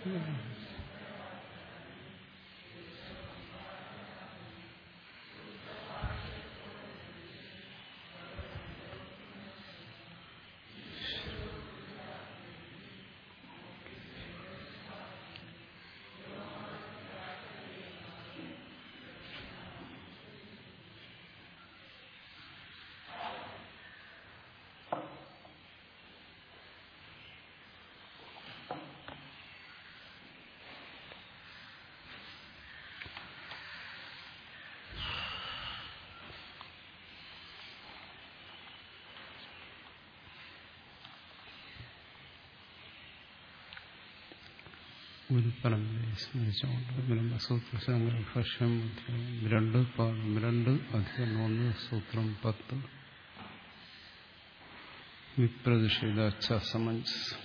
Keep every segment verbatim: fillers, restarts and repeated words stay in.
ഗുരുപരമ്പരയെ സ്മരിച്ചുകൊണ്ട് ബ്രഹ്മസൂത്രശങ്കര ഭാഷ്യം രണ്ട് പാഠം രണ്ട് അധികം ഒന്ന് സൂത്രം പത്ത് വിപ്രതിഷേധാച്ഛ സമഞ്ജസ്.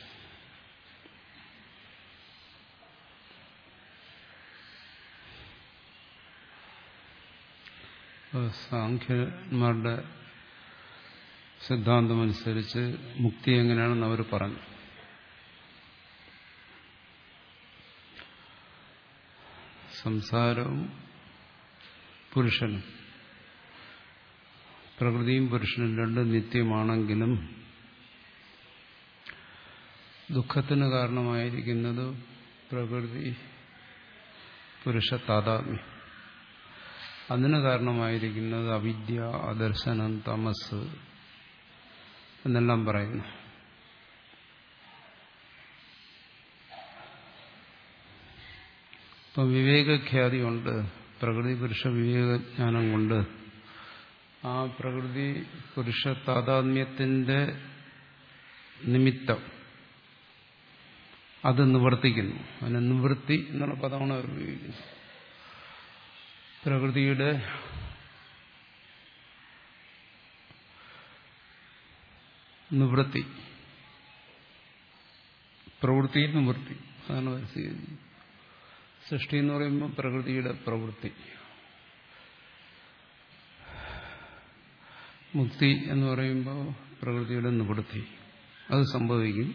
സാഖ്യന്മാരുടെ സിദ്ധാന്തമനുസരിച്ച് മുക്തി എങ്ങനെയാണെന്ന് അവർ പറഞ്ഞു. സംസാരവും പുരുഷനും പ്രകൃതിയും പുരുഷനും രണ്ടും നിത്യമാണെങ്കിലും ദുഃഖത്തിന് കാരണമായിരിക്കുന്നത് പ്രകൃതി പുരുഷ താതാത്മ്യം. അതിന് കാരണമായിരിക്കുന്നത് അവിദ്യ, അദർശനം, തമസ് എന്നെല്ലാം പറയുന്നു. ഇപ്പം വിവേകഖ്യാതി കൊണ്ട്, പ്രകൃതി പുരുഷ വിവേകജ്ഞാനം കൊണ്ട് ആ പ്രകൃതി പുരുഷ താതാത്മ്യത്തിന്റെ നിമിത്തം അത് നിവർത്തിക്കുന്നു. അതിനെ നിവൃത്തി എന്നുള്ള പദമാണ് അവർ ഉപയോഗിക്കുന്നത്. പ്രകൃതിയുടെ നിവൃത്തി, പ്രവൃത്തി നിവൃത്തി, അതാണ് അവർ സ്വീകരിക്കുന്നത്. സൃഷ്ടി എന്ന് പറയുമ്പോൾ പ്രകൃതിയുടെ പ്രവൃത്തി, മുക്തി എന്ന് പറയുമ്പോൾ പ്രകൃതിയുടെ നിവൃത്തി, അത് സംഭവിക്കും.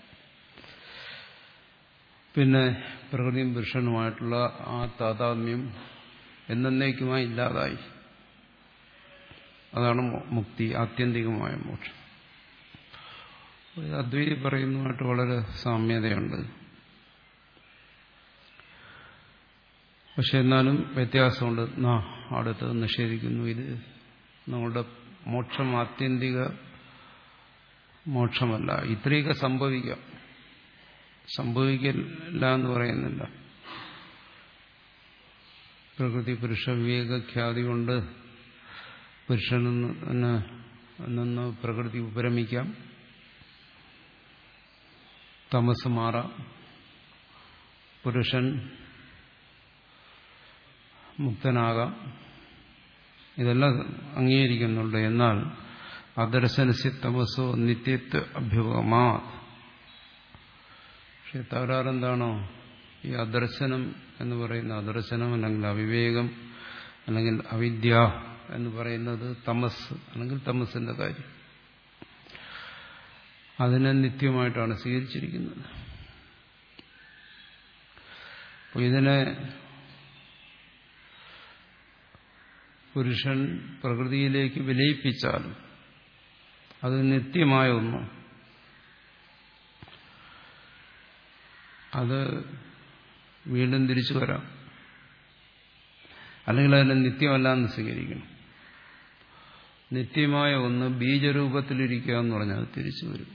പിന്നെ പ്രകൃതിയും പുരുഷനുമായിട്ടുള്ള ആ താതാത്മ്യം എന്നേക്കുമായി ഇല്ലാതായി. അതാണ് മുക്തി, ആത്യന്തികമായ മോക്ഷം. അദ്വൈതി പറയുന്നതുമായിട്ട് വളരെ സാമ്യതയുണ്ട്. പക്ഷെ എന്നാലും വ്യത്യാസമുണ്ട്. നാ അടുത്ത് നിഷേധിക്കുന്നു, ഇത് നമ്മുടെ മോക്ഷം ആത്യന്തിക മോക്ഷമല്ല. ഇത്രയൊക്കെ സംഭവിക്കാം, സംഭവിക്കില്ല എന്ന് പറയുന്നില്ല. പ്രകൃതി പുരുഷ വിവേകഖ്യാതി കൊണ്ട് പുരുഷനിൽ നിന്ന് പ്രകൃതി ഉപരമിക്കാം, തമസ് മാറാം, പുരുഷൻ മുക്തനാകാം, ഇതെല്ലാം അംഗീകരിക്കുന്നുണ്ട്. എന്നാൽ അദർശനസ്യ തമസോ നിത്യത്വ അഭ്യുപമാ. പക്ഷെ തകരാറെന്താണോ, ഈ അദർശനം എന്ന് പറയുന്ന അദർശനം അല്ലെങ്കിൽ അവിവേകം അല്ലെങ്കിൽ അവിദ്യ എന്ന് പറയുന്നത് തമസ് അല്ലെങ്കിൽ തമസിന്റെ കാര്യം. അതിനെ നിത്യമായിട്ടാണ് സ്വീകരിച്ചിരിക്കുന്നത്. അപ്പോൾ ഇതിനെ പുരുഷൻ പ്രകൃതിയിലേക്ക് വിലയിപ്പിച്ചാൽ അത് നിത്യമായ ഒന്നും, അത് വീണ്ടും തിരിച്ചു വരാം. അല്ലെങ്കിൽ അതിനെ നിത്യമല്ല എന്ന് സ്വീകരിക്കണം. നിത്യമായ ഒന്ന് ബീജരൂപത്തിലിരിക്കുക എന്ന് പറഞ്ഞാൽ തിരിച്ചു വരും.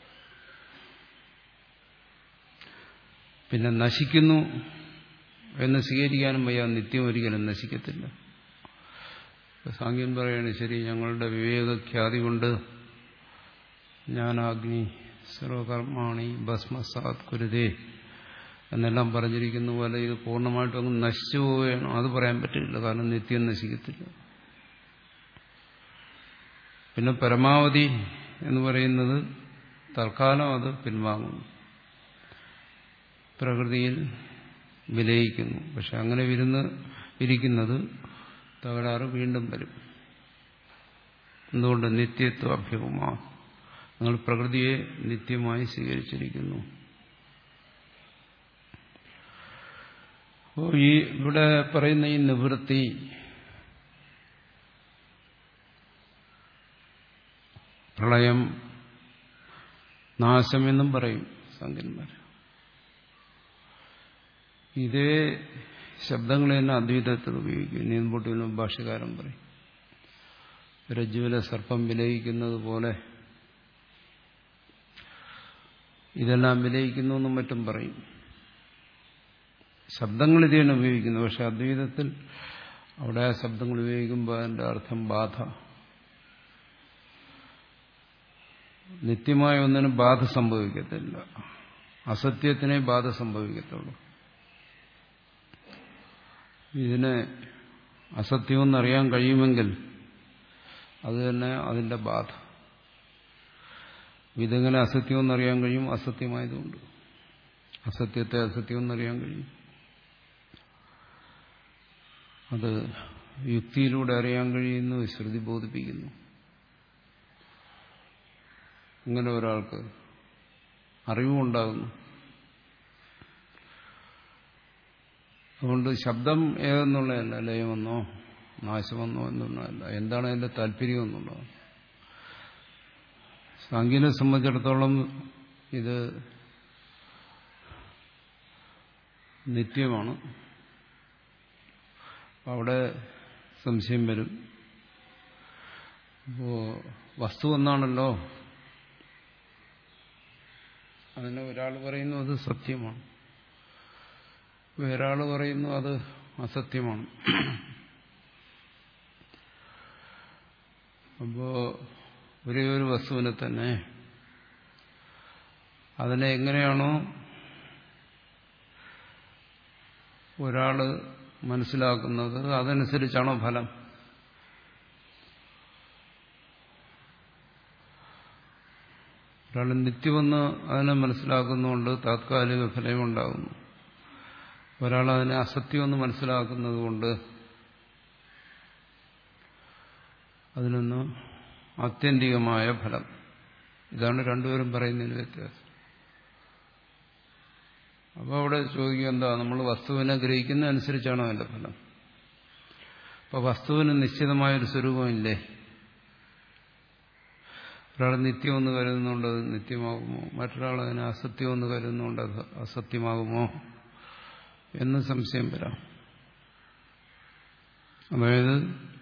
പിന്നെ നശിക്കുന്നു എന്ന് സ്വീകരിക്കാനും വയ്യ, നിത്യം ഒരിക്കലും നശിക്കത്തില്ല. സാങ്ക്യൻ പറയാണ്, ശരി, ഞങ്ങളുടെ വിവേകഖ്യാതി കൊണ്ട് ജ്ഞാനാഗ്നി സർവകർമാണി ഭസ്മസാത് കുരുതേ എന്നെല്ലാം പറഞ്ഞിരിക്കുന്ന പോലെ ഇത് പൂർണ്ണമായിട്ടും അങ്ങ് നശിച്ചു പോവുകയാണോ? അത് പറയാൻ പറ്റില്ല, കാരണം നിത്യം നശിക്കത്തില്ല. പിന്നെ പരമാവധി എന്ന് പറയുന്നത് തൽക്കാലം അത് പിൻവാങ്ങുന്നു, പ്രകൃതിയിൽ വിലയിക്കുന്നു. പക്ഷെ അങ്ങനെ വിരുന്ന് ഇരിക്കുന്നത് തകരാറ് വീണ്ടും വരും. എന്തുകൊണ്ട്? നിത്യത്വ അഭ്യൂഹമാ, നിങ്ങൾ പ്രകൃതിയെ നിത്യമായി സ്വീകരിച്ചിരിക്കുന്നു. അപ്പോൾ ഈ ഇവിടെ പറയുന്ന ഈ നിവൃത്തി പ്രളയം നാശമെന്നും പറയും സംഖ്യന്മാർ. ഇതേ ശബ്ദങ്ങൾ തന്നെ അദ്വൈതത്തിൽ ഉപയോഗിക്കും. ഇനി മുമ്പോട്ട് ഭാഷ്യകാരൻ പറയും രജ്ജുവിലെ സർപ്പം വിലയിക്കുന്നത് പോലെ ഇതെല്ലാം വിലയിക്കുന്നു എന്നും മറ്റും പറയും. ശബ്ദങ്ങൾ ഇത് തന്നെ ഉപയോഗിക്കുന്നു. പക്ഷെ അദ്വൈതത്തിൽ അവിടെ ആ ശബ്ദങ്ങൾ ഉപയോഗിക്കുമ്പോൾ അതിൻ്റെ അർത്ഥം ബാധ. നിത്യമായ ഒന്നിനും ബാധ സംഭവിക്കത്തില്ല. അസത്യത്തിനെ ബാധ സംഭവിക്കത്തുള്ളൂ. ഇതിനെ അസത്യമെന്നറിയാൻ കഴിയുമെങ്കിൽ അത് തന്നെ അതിന്റെ ബാധ. ഇതെങ്ങനെ അസത്യമെന്നറിയാൻ കഴിയും? അസത്യമായതുകൊണ്ട്. അസത്യത്തെ അസത്യമെന്നറിയാൻ കഴിയും. അത് യുക്തിയിലൂടെ അറിയാൻ കഴിയുന്നു, ശ്രുതി ബോധിപ്പിക്കുന്നു. ഇങ്ങനെ ഒരാൾക്ക് അറിവുണ്ടാകുന്നു. അതുകൊണ്ട് ശബ്ദം ഏതെന്നുള്ളതല്ല, ലയമെന്നോ നാശമെന്നോ എന്നുള്ളതല്ല, എന്താണ് അതിന്റെ താല്പര്യം എന്നുള്ളത്. സാങ്കേതിനെ സംബന്ധിച്ചിടത്തോളം ഇത് നിത്യമാണ്. അവിടെ സംശയം വരും. അപ്പോ വസ്തു ഒന്നാണല്ലോ, അതിന് ഒരാൾ പറയുന്നു അത് സത്യമാണ്, വേറൊരാൾ പറയുന്നു അത് അസത്യമാണ്. അപ്പോ ഒരേ ഒരു വസ്തുവിനെ തന്നെ അതിനെ എങ്ങനെയാണോ ഒരാള് മനസ്സിലാക്കുന്നത് അതനുസരിച്ചാണോ ഫലം? ഒരാൾ നിത്യമെന്ന് അതിനെ മനസ്സിലാക്കുന്നതുകൊണ്ട് താത്കാലിക ഫലമുണ്ടാകുന്നു. ഒരാൾ അതിനെ അസത്യമെന്ന് മനസ്സിലാക്കുന്നത് കൊണ്ട് അതിനൊന്ന് ആത്യന്തികമായ ഫലം. ഇതാണ് രണ്ടുപേരും പറയുന്നതിന് വ്യത്യാസം. അപ്പോൾ അവിടെ ചോദിക്കുക എന്താ, നമ്മൾ വസ്തുവിനെ ഗ്രഹിക്കുന്നതനുസരിച്ചാണോ അതിന്റെ ഫലം? അപ്പോൾ വസ്തുവിന് നിശ്ചിതമായൊരു സ്വരൂപമില്ലേ? ഒരാൾ നിത്യമെന്ന് കരുതുന്നുകൊണ്ട് അത് നിത്യമാകുമോ? മറ്റൊരാൾ അതിനെ അസത്യമെന്ന് കരുതുന്നുകൊണ്ട് അത് അസത്യമാകുമോ എന്ന് സംശയം വരാം. അതായത്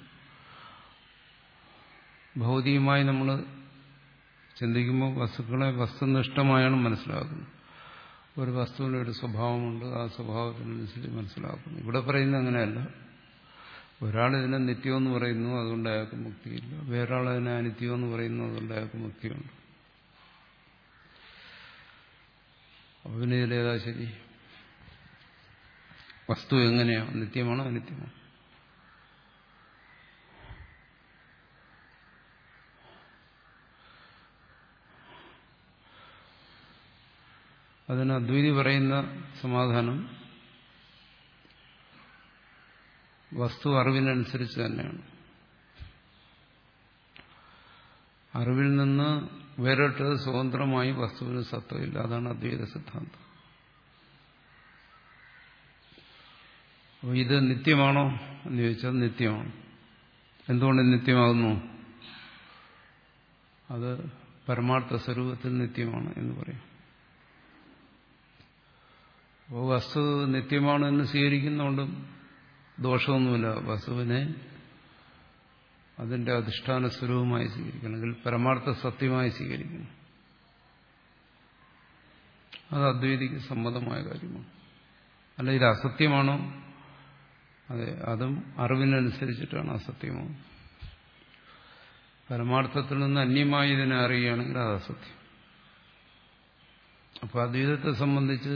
ഭൗതികമായി നമ്മൾ ചിന്തിക്കുമ്പോൾ വസ്തുക്കളെ വസ്തുനിഷ്ഠമായാണ് മനസ്സിലാക്കുന്നത്. ഒരു വസ്തുവിന് ഒരു സ്വഭാവമുണ്ട്, ആ സ്വഭാവത്തിനനുസരിച്ച് മനസ്സിലാക്കുന്നു. ഇവിടെ പറയുന്നത് അങ്ങനെയല്ല. ഒരാൾ ഇതിനെ നിത്യമെന്ന് പറയുന്നു, അതുകൊണ്ട് അയാൾക്ക് മുക്തിയില്ല. വേറൊരാൾ അതിനെ അനിത്യമെന്ന് പറയുന്നു, അതുകൊണ്ട് അയാൾക്ക് മുക്തിയുണ്ട്. അപ്പോൾ പിന്നെ ഇതിലേതാ ശരി? വസ്തു എങ്ങനെയാ? നിത്യമാണോ അനിത്യമാണോ? അതിന് അദ്വൈതി പറയുന്ന സമാധാനം വസ്തു അറിവിനനുസരിച്ച് തന്നെയാണ്. അറിവിൽ നിന്ന് വേറിട്ട് സ്വതന്ത്രമായി വസ്തുവിന് സത്വമില്ല. അതാണ് അദ്വൈത സിദ്ധാന്തം. അപ്പോൾ ഇത് നിത്യമാണോ എന്ന് ചോദിച്ചാൽ നിത്യമാണ്. എന്തുകൊണ്ട് നിത്യമാകുന്നു? അത് പരമാർത്ഥ സ്വരൂപത്തിൽ നിത്യമാണ് എന്ന് പറയും. അപ്പോൾ വസ്തു നിത്യമാണ് എന്ന് സ്വീകരിക്കുന്നതുകൊണ്ടും ദോഷമൊന്നുമില്ല. വസ്തുവിനെ അതിന്റെ അധിഷ്ഠാന സ്വരൂപമായി സ്വീകരിക്കണം, അല്ലെങ്കിൽ പരമാർത്ഥ സത്യമായി സ്വീകരിക്കണം. അത് അദ്വൈതിക്ക് സമ്മതമായ കാര്യമാണ്. അല്ല ഇത് അസത്യമാണോ? അതെ, അതും അറിവിനനുസരിച്ചിട്ടാണ് അസത്യമാകുന്നത്. പരമാർത്ഥത്തിൽ നിന്ന് അന്യമായി ഇതിനെ അറിയുകയാണെങ്കിൽ അത് അസത്യം. അപ്പോൾ അദ്വൈതത്തെ സംബന്ധിച്ച്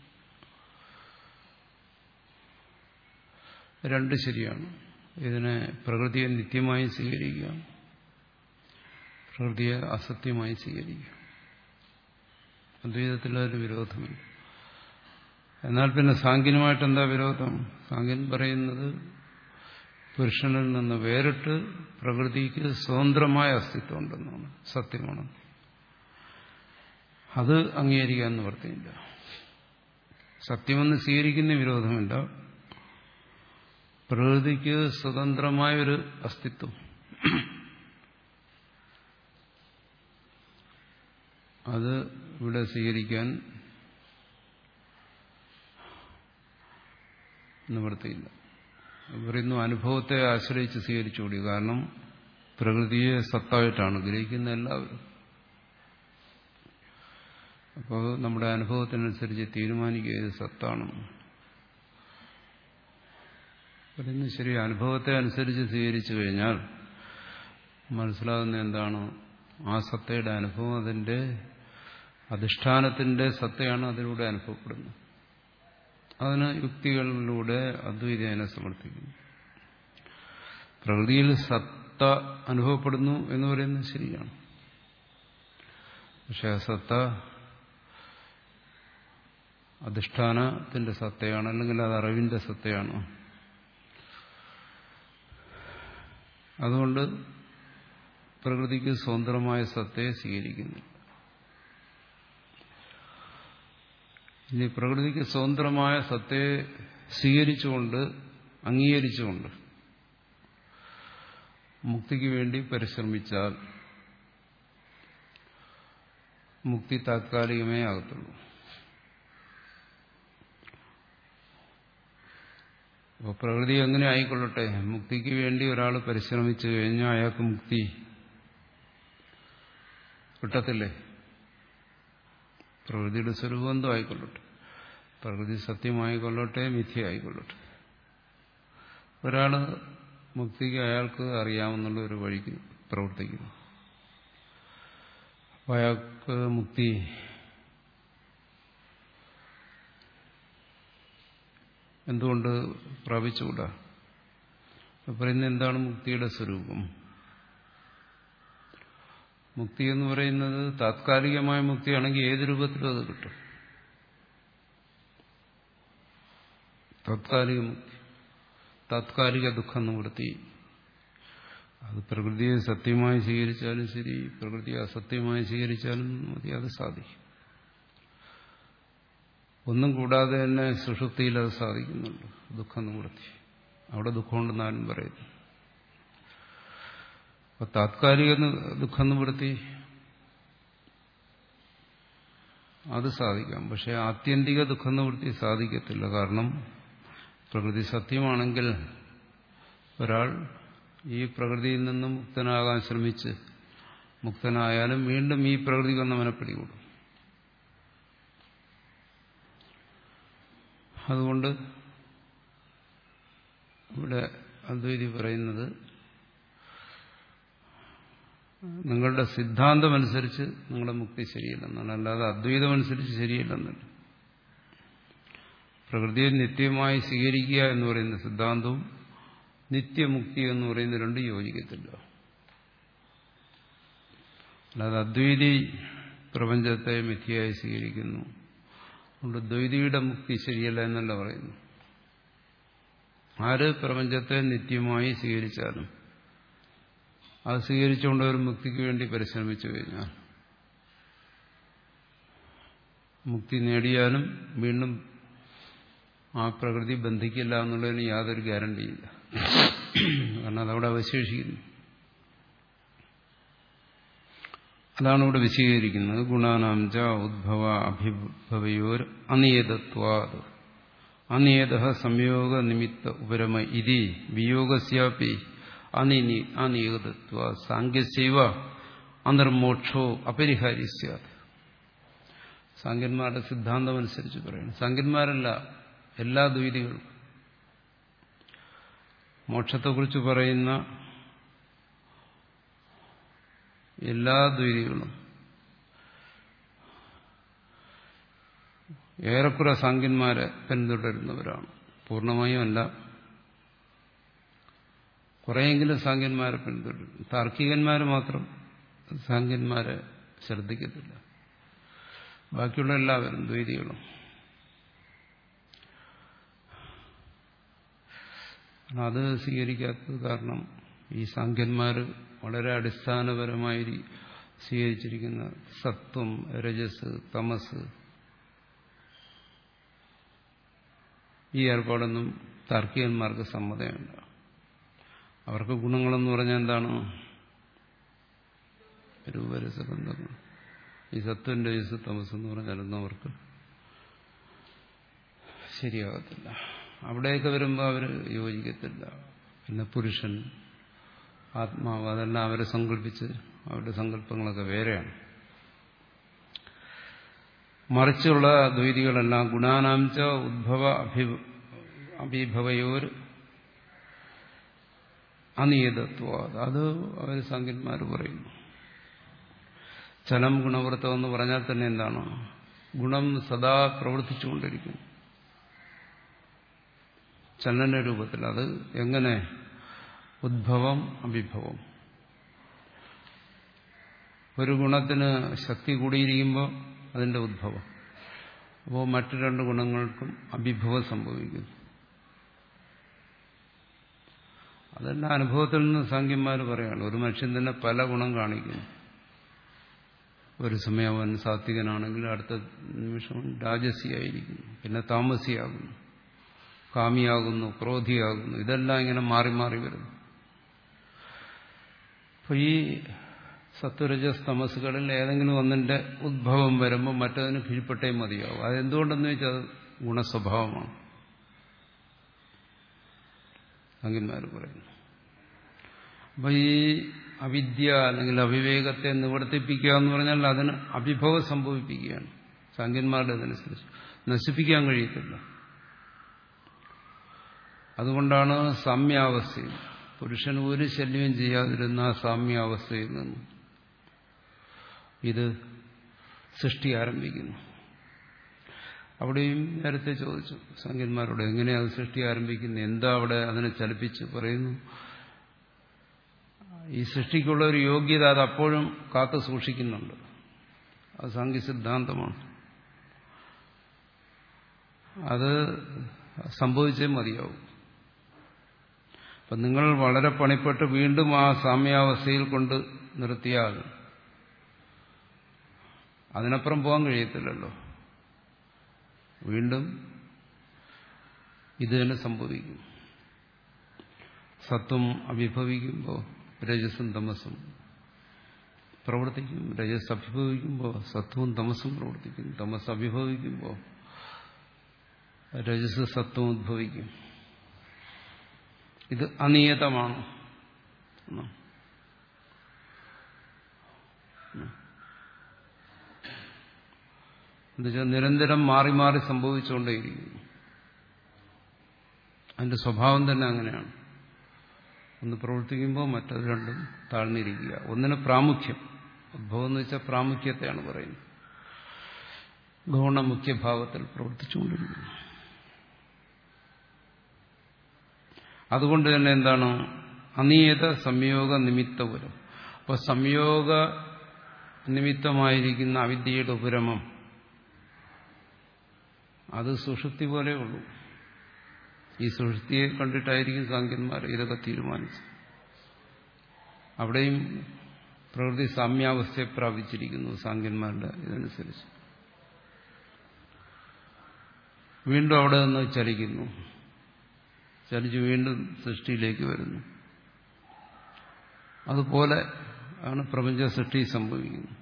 രണ്ട് ശരിയാണ്. ഇതിനെ പ്രകൃതിയെ നിത്യമായി സ്വീകരിക്കുക, പ്രകൃതിയെ അസത്യമായി സ്വീകരിക്കുക. അദ്വൈതത്തിലൊരു വിരോധമില്ല. എന്നാൽ പിന്നെ സാങ്കേതികമായിട്ട് എന്താ വിരോധം? സാങ്കേൻ പറയുന്നത് പുരുഷനിൽ നിന്ന് വേറിട്ട് പ്രകൃതിക്ക് സ്വതന്ത്രമായ അസ്തിത്വം ഉണ്ടെന്നാണ്, സത്യമാണ്. അത് അംഗീകരിക്കാൻ നിവൃത്തിയില്ല. സത്യമെന്ന് സ്വീകരിക്കുന്ന വിരോധമില്ല, പ്രകൃതിക്ക് സ്വതന്ത്രമായൊരു അസ്തിത്വം, അത് ഇവിടെ സ്വീകരിക്കാൻ നിവൃത്തിയില്ല. പറയുന്നു അനുഭവത്തെ ആശ്രയിച്ച് സ്വീകരിച്ചുകൂടി. കാരണം പ്രകൃതിയെ സത്തായിട്ടാണ് ഗ്രഹിക്കുന്ന എല്ലാവരും. അപ്പോൾ നമ്മുടെ അനുഭവത്തിനനുസരിച്ച് തീരുമാനിക്കുക ഇത് സത്താണ്. പറയുന്നു ശരി, അനുഭവത്തെ അനുസരിച്ച് സ്വീകരിച്ചു കഴിഞ്ഞാൽ മനസ്സിലാകുന്ന എന്താണ്? ആ സത്തയുടെ അനുഭവം അതിൻ്റെ അധിഷ്ഠാനത്തിന്റെ സത്തയാണ് അതിലൂടെ അനുഭവപ്പെടുന്നത്. അതിന് യുക്തികളിലൂടെ അദ്വൈതേനെ സമർത്ഥിക്കുന്നു. പ്രകൃതിയിൽ സത്ത അനുഭവപ്പെടുന്നു എന്ന് പറയുന്നത് ശരിയാണ്. പക്ഷെ ആ സത്ത അധിഷ്ഠാനത്തിന്റെ സത്തയാണ്, അല്ലെങ്കിൽ അത് അറിവിന്റെ സത്തയാണ്. അതുകൊണ്ട് പ്രകൃതിക്ക് സ്വതന്ത്രമായ സത്തയെ സ്വീകരിക്കുന്നു. ഇനി പ്രകൃതിക്ക് സ്വതന്ത്രമായ സത്തയെ സ്വീകരിച്ചുകൊണ്ട്, അംഗീകരിച്ചുകൊണ്ട് മുക്തിക്ക് വേണ്ടി പരിശ്രമിച്ചാൽ മുക്തി താത്കാലികമേ ആകത്തുള്ളൂ. അപ്പോൾ പ്രകൃതി എങ്ങനെ ആയിക്കൊള്ളട്ടെ, മുക്തിക്ക് വേണ്ടി ഒരാൾ പരിശ്രമിച്ചു കഴിഞ്ഞാൽ അയാൾക്ക് മുക്തി കിട്ടത്തില്ലേ? പ്രകൃതിയുടെ സ്വരൂപം എന്തോ ആയിക്കൊള്ളട്ടെ, പ്രകൃതി സത്യമായിക്കൊള്ളട്ടെ മിഥ്യയായിക്കൊള്ളട്ടെ, ഒരാൾ മുക്തിക്ക് അയാൾക്ക് അറിയാവുന്നുള്ള ഒരു വഴിക്ക് പ്രവർത്തിക്കുന്നു. അപ്പോൾ അയാൾക്ക് മുക്തി എന്തുകൊണ്ട് പ്രാപിച്ചുകൂടാ? പറയുന്നത് എന്താണ് മുക്തിയുടെ സ്വരൂപം? മുക്തി എന്ന് പറയുന്നത് താത്കാലികമായ മുക്തിയാണെങ്കിൽ ഏത് രൂപത്തിലും അത് കിട്ടും. താത്കാലിക മുക്തി, താത്കാലിക ദുഃഖം നിവൃത്തി, അത് പ്രകൃതിയെ സത്യമായി സ്വീകരിച്ചാലും ശരി, പ്രകൃതിയെ അസത്യമായി സ്വീകരിച്ചാലും മതി, അത് സാധിക്കും. ഒന്നും കൂടാതെ തന്നെ സുഷുപ്തിയിൽ അത് സാധിക്കുന്നുണ്ട്, ദുഃഖം നിവൃത്തി. അവിടെ ദുഃഖമുണ്ടെന്നാലും പറയുന്നു. അപ്പൊ താത്കാലിക ദുഃഖം നിവൃത്തി അത് സാധിക്കാം. പക്ഷെ ആത്യന്തിക ദുഃഖം നിവൃത്തി സാധിക്കത്തില്ല. കാരണം പ്രകൃതി സത്യമാണെങ്കിൽ ഒരാൾ ഈ പ്രകൃതിയിൽ നിന്നും മുക്തനാകാൻ ശ്രമിച്ച് മുക്തനായാലും വീണ്ടും ഈ പ്രകൃതി വന്നവനെ പിടികൂടും. അതുകൊണ്ട് ഇവിടെ അദ്വൈതി പറയുന്നത് നിങ്ങളുടെ സിദ്ധാന്തമനുസരിച്ച് നിങ്ങളുടെ മുക്തി ശരിയല്ലെന്നാണ്, അല്ലാതെ അദ്വൈതമനുസരിച്ച് ശരിയല്ലെന്നല്ല. പ്രകൃതിയെ നിത്യമായി സ്വീകരിക്കുക എന്ന് പറയുന്ന സിദ്ധാന്തവും നിത്യമുക്തി എന്ന് പറയുന്ന രണ്ടും യോജിക്കത്തില്ല. അല്ലാതെ അദ്വൈതി പ്രപഞ്ചത്തെ മിഥ്യയായി സ്വീകരിക്കുന്നു, അതുകൊണ്ട് ദ്വൈതിയുടെ മുക്തി ശരിയല്ല എന്നല്ല പറയുന്നു. ആര് പ്രപഞ്ചത്തെ നിത്യമായി സ്വീകരിച്ചാലും അത് സ്വീകരിച്ചുകൊണ്ട് ഒരു മുക്തിക്ക് വേണ്ടി പരിശ്രമിച്ചു കഴിഞ്ഞാൽ മുക്തി നേടിയാലും വീണ്ടും ആ പ്രകൃതി ബന്ധിക്കില്ല എന്നുള്ളതിന് യാതൊരു ഗ്യാരണ്ടിയില്ല. കാരണം അതവിടെ അവശേഷിക്കുന്നു. അതാണ് ഇവിടെ വിശദീകരിക്കുന്നത്. ഗുണാനാം ച ഉദ്ഭവ അഭിഭവയോർ അനിയതത്വാത് അനിയത സംയോഗ നിമിത്ത ഉപരമ ഇതി വിയോഗസ്യാപി അനിനി അനിയതത്വ സാങ്ക്യസൈവ അനിർമോക്ഷോ അപരിഹാരി സ്യാത്. സാങ്ക്യന്മാരുടെ സിദ്ധാന്തമനുസരിച്ച് പറയണം. സാങ്ക്യന്മാരല്ല, എല്ലാ ദ്വൈതികളും മോക്ഷത്തെക്കുറിച്ച് പറയുന്ന എല്ലാ ദ്വൈതികളും ഏറെക്കുറെ സാങ്ക്യന്മാരെ പിന്തുടരുന്നവരാണ്. പൂർണ്ണമായും അല്ല, കുറെയെങ്കിലും സാങ്ക്യന്മാരെ പിന്തുടരും. താർക്കികന്മാർ മാത്രം സാങ്ക്യന്മാരെ ശ്രദ്ധിക്കത്തില്ല. ബാക്കിയുള്ള എല്ലാവരും ദ്വൈതികളും. അത് സ്വീകരിക്കാത്തത് കാരണം ഈ സാങ്ക്യന്മാർ വളരെ അടിസ്ഥാനപരമായി സ്വീകരിച്ചിരിക്കുന്ന സത്വം, രജസ്, തമസ്, ഈ ഏർപ്പാടൊന്നും താർക്കികന്മാർക്ക് സമ്മതമില്ല. അവർക്ക് ഗുണങ്ങളെന്ന് പറഞ്ഞാൽ എന്താണ്? രൂപരസബന്ധങ്ങൾ. ഈ സത്വം രജസ് തമസ് എന്ന് പറഞ്ഞാലൊന്നും അവർക്ക് ശരിയാകത്തില്ല. അവിടെയൊക്കെ വരുമ്പോൾ അവർ യോജിക്കത്തില്ല. പിന്നെ പുരുഷൻ, ആത്മാവ്, അതെല്ലാം അവരെ സങ്കല്പിച്ച് അവരുടെ സങ്കല്പങ്ങളൊക്കെ വേറെയാണ്. മറിച്ചുള്ള ദ്വൈതികളെല്ലാം ഗുണാനാംച ഉദ്ഭവ അഭിഭവയോർ അനിയതത്വ, അത് അവർ സാങ്കന്മാർ പറയുന്നു. ചലം ഗുണവൃത്തം എന്ന് പറഞ്ഞാൽ തന്നെ എന്താണ്? ഗുണം സദാ പ്രവർത്തിച്ചുകൊണ്ടിരിക്കുന്നു ചലന രൂപത്തിൽ. അത് എങ്ങനെ? ഉദ്ഭവം അഭിഭവം. ഒരു ഗുണത്തിന് ശക്തി കൂടിയിരിക്കുമ്പോൾ അതിന്റെ ഉദ്ഭവം, അപ്പോൾ മറ്റു രണ്ട് ഗുണങ്ങൾക്കും അഭിഭവം സംഭവിക്കുന്നു. അതെല്ലാം അനുഭവത്തിൽ നിന്ന് സാങ്കന്മാർ പറയാണ്. ഒരു മനുഷ്യൻ തന്നെ പല ഗുണം കാണിക്കുന്നു. ഒരു സമയം അവൻ സാത്വികനാണെങ്കിൽ അടുത്ത നിമിഷം രാജസിയായിരിക്കുന്നു, പിന്നെ താമസിയാകുന്നു, കാമിയാകുന്നു, ക്രോധിയാകുന്നു. ഇതെല്ലാം ഇങ്ങനെ മാറി മാറി വരുന്നു. അപ്പൊ ഈ സത്വരജസ് തമസുകളിൽ ഏതെങ്കിലും ഒന്നിന്റെ ഉദ്ഭവം വരുമ്പോൾ മറ്റതിന് കീഴ്പ്പെട്ടേ മതിയാവും. അതെന്തുകൊണ്ടെന്ന് വെച്ചാൽ അത് ഗുണസ്വഭാവമാണ്, സംഖ്യന്മാർ പറയുന്നു. അപ്പൊ ഈ അവിദ്യ അല്ലെങ്കിൽ അവിവേകത്തെ നിവർത്തിപ്പിക്കുക എന്ന് പറഞ്ഞാൽ അതിന് അഭിഭവം സംഭവിപ്പിക്കുകയാണ്. സംഖ്യന്മാരുടെ അതനുസരിച്ച് നശിപ്പിക്കാൻ കഴിയത്തില്ല. അതുകൊണ്ടാണ് സാമ്യാവസ്ഥയിൽ പുരുഷൻ ഒരു ശല്യവും ചെയ്യാതിരുന്ന ആ സാമ്യാവസ്ഥയിൽ നിന്ന് ഇത് സൃഷ്ടി ആരംഭിക്കുന്നു. അവിടെയും നേരത്തെ ചോദിച്ചു സംഖ്യന്മാരോട്, എങ്ങനെയാണ് സൃഷ്ടി ആരംഭിക്കുന്നത്, എന്താ അവിടെ അതിനെ ചലിപ്പിച്ച് പറയുന്നു? ഈ സൃഷ്ടിക്കുള്ള ഒരു യോഗ്യത അത് അപ്പോഴും കാത്തു സൂക്ഷിക്കുന്നുണ്ട്. അത് സാങ്കേ സിദ്ധാന്തമാണ്. അത് സംഭവിച്ചേ മതിയാവും. അപ്പം നിങ്ങൾ വളരെ പണിപ്പെട്ട് വീണ്ടും ആ സാമ്യാവസ്ഥയിൽ കൊണ്ട് നിർത്തിയാൽ അതിനപ്പുറം പോകാൻ കഴിയത്തില്ലല്ലോ. വീണ്ടും ഇത് തന്നെ സംഭവിക്കും. സത്വം അഭിഭവിക്കുമ്പോൾ രജസും തമസും പ്രവർത്തിക്കും. രജസ് അഭിഭവിക്കുമ്പോൾ സത്വവും തമസും പ്രവർത്തിക്കും. തമസ് അഭിഭവിക്കുമ്പോൾ രജസ് സത്വം ഉദ്ഭവിക്കും. ഇത് അനിയതമാണ്. എന്നുവെച്ചാൽ നിരന്തരം മാറി മാറി സംഭവിച്ചുകൊണ്ടേയിരിക്കുന്നു. അതിന്റെ സ്വഭാവം തന്നെ അങ്ങനെയാണ്. ഒന്ന് പ്രവർത്തിക്കുമ്പോൾ മറ്റത് രണ്ടും താഴ്ന്നിരിക്കുക. ഒന്നിന് പ്രാമുഖ്യം, ഉദ്ഭവം എന്ന് വെച്ചാൽ പ്രാമുഖ്യത്തെയാണ് പറയുന്നത്. ഗൗണ മുഖ്യഭാവത്തിൽ പ്രവർത്തിച്ചുകൊണ്ടിരിക്കുന്നു. അതുകൊണ്ട് തന്നെ എന്താണ്? അനിയത സംയോഗ നിമിത്തപുരം. അപ്പോൾ സംയോഗ നിമിത്തമായിരിക്കുന്ന അവിദ്യയുടെ ഉപരമം അത് സുഷുപ്തി പോലെ ഉള്ളൂ. ഈ സുഷുപ്തിയെ കണ്ടിട്ടായിരിക്കും സാങ്കന്മാർ ഇതൊക്കെ തീരുമാനിച്ചത്. അവിടെയും പ്രകൃതി സാമ്യാവസ്ഥയെ പ്രാപിച്ചിരിക്കുന്നു സാങ്കന്മാരുടെ ഇതനുസരിച്ച്. വീണ്ടും അവിടെ നിന്ന് ചലിക്കുന്നു, ചലിച്ച് വീണ്ടും സൃഷ്ടിയിലേക്ക് വരുന്നു. അതുപോലെ ആണ് പ്രപഞ്ച സൃഷ്ടി സംഭവിക്കുന്നത്.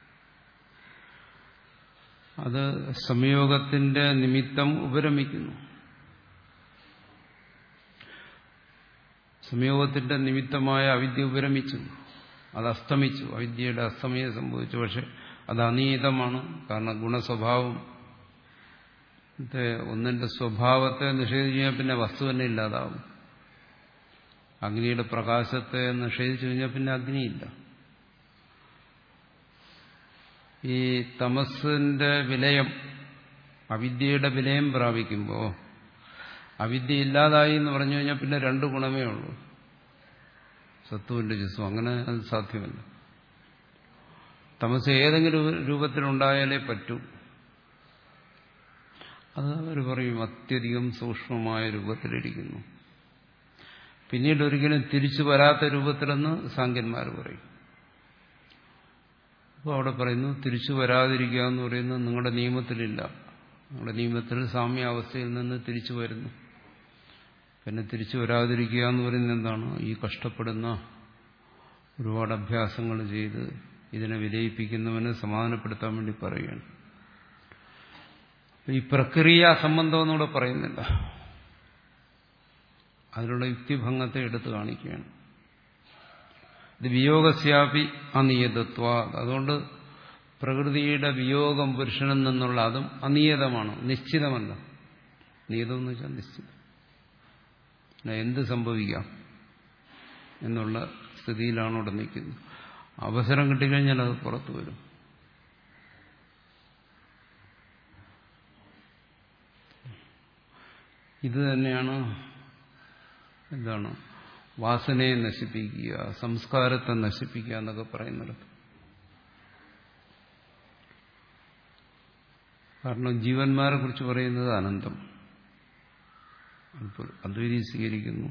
അത് സംയോഗത്തിന്റെ നിമിത്തം ഉപരമിക്കുന്നു. സംയോഗത്തിന്റെ നിമിത്തമായ അവിദ്യ ഉപരമിച്ചു, അത് അസ്തമിച്ചു, അവിദ്യയുടെ അസ്തമയം സംഭവിച്ചു. പക്ഷെ അത് അനിയതമാണ്. കാരണം ഗുണസ്വഭാവം ഒന്നിന്റെ സ്വഭാവത്തെ നിഷേധിച്ചു കഴിഞ്ഞാൽ പിന്നെ വസ്തു തന്നെ ഇല്ലാതാവും. അഗ്നിയുടെ പ്രകാശത്തെ നിഷേധിച്ചു കഴിഞ്ഞാൽ പിന്നെ അഗ്നിയില്ല. ഈ തമസ്സിന്റെ വിലയം, അവിദ്യയുടെ വിലയം പ്രാപിക്കുമ്പോൾ അവിദ്യ ഇല്ലാതായി എന്ന് പറഞ്ഞു കഴിഞ്ഞാൽ പിന്നെ രണ്ട് ഗുണമേ ഉള്ളൂ, സത്വന്റെ രജസും. അങ്ങനെ അത് സാധ്യമല്ല. തമസ് ഏതെങ്കിലും രൂപത്തിലുണ്ടായാലേ പറ്റൂ. അത് അവർ പറയും അത്യധികം സൂക്ഷ്മമായ രൂപത്തിലിരിക്കുന്നു, പിന്നീട് ഒരിക്കലും തിരിച്ചു വരാത്ത രൂപത്തിലെന്ന് സാങ്കന്മാർ പറയും. അപ്പോൾ അവിടെ പറയുന്നു തിരിച്ചു വരാതിരിക്കുക എന്ന് പറയുന്നത് നിങ്ങളുടെ നിയമത്തിലില്ല. നിങ്ങളുടെ നിയമത്തിൽ സാമ്യാവസ്ഥയിൽ നിന്ന് തിരിച്ചു വരുന്നു. പിന്നെ തിരിച്ചു വരാതിരിക്കുക എന്ന് പറയുന്നത് എന്താണ്? ഈ കഷ്ടപ്പെടുന്ന ഒരുപാട് അഭ്യാസങ്ങൾ ചെയ്ത് ഇതിനെ വിലയിപ്പിക്കുന്നവനെ സമാധാനപ്പെടുത്താൻ വേണ്ടി പറയുകയാണ്. ഈ പ്രക്രിയ സംബന്ധം എന്നൂടെ പറയുന്നില്ല, അതിനുള്ള യുക്തിഭംഗത്തെ എടുത്തു കാണിക്കുകയാണ്. ഇത് വിയോഗസ്യാപി അനിയതത്വ, അതുകൊണ്ട് പ്രകൃതിയുടെ വിയോഗം പുരുഷനിൽ നിന്നുള്ള അതും അനിയതമാണ്, നിശ്ചിതമല്ല. നിയതം എന്ന് വെച്ചാൽ നിശ്ചിതം, എന്ത് സംഭവിക്കാം എന്നുള്ള സ്ഥിതിയിലാണ് അവിടെ നിൽക്കുന്നത്. അവസരം കിട്ടിക്കഴിഞ്ഞാൽ അത് പുറത്തു വരും. ഇത് തന്നെയാണ് എന്താണ് വാസനയെ നശിപ്പിക്കുക, സംസ്കാരത്തെ നശിപ്പിക്കുക എന്നൊക്കെ പറയുന്നത്. കാരണം ജീവന്മാരെ കുറിച്ച് പറയുന്നത് അനന്തം, അദ്വൈതി സ്വീകരിക്കുന്നു.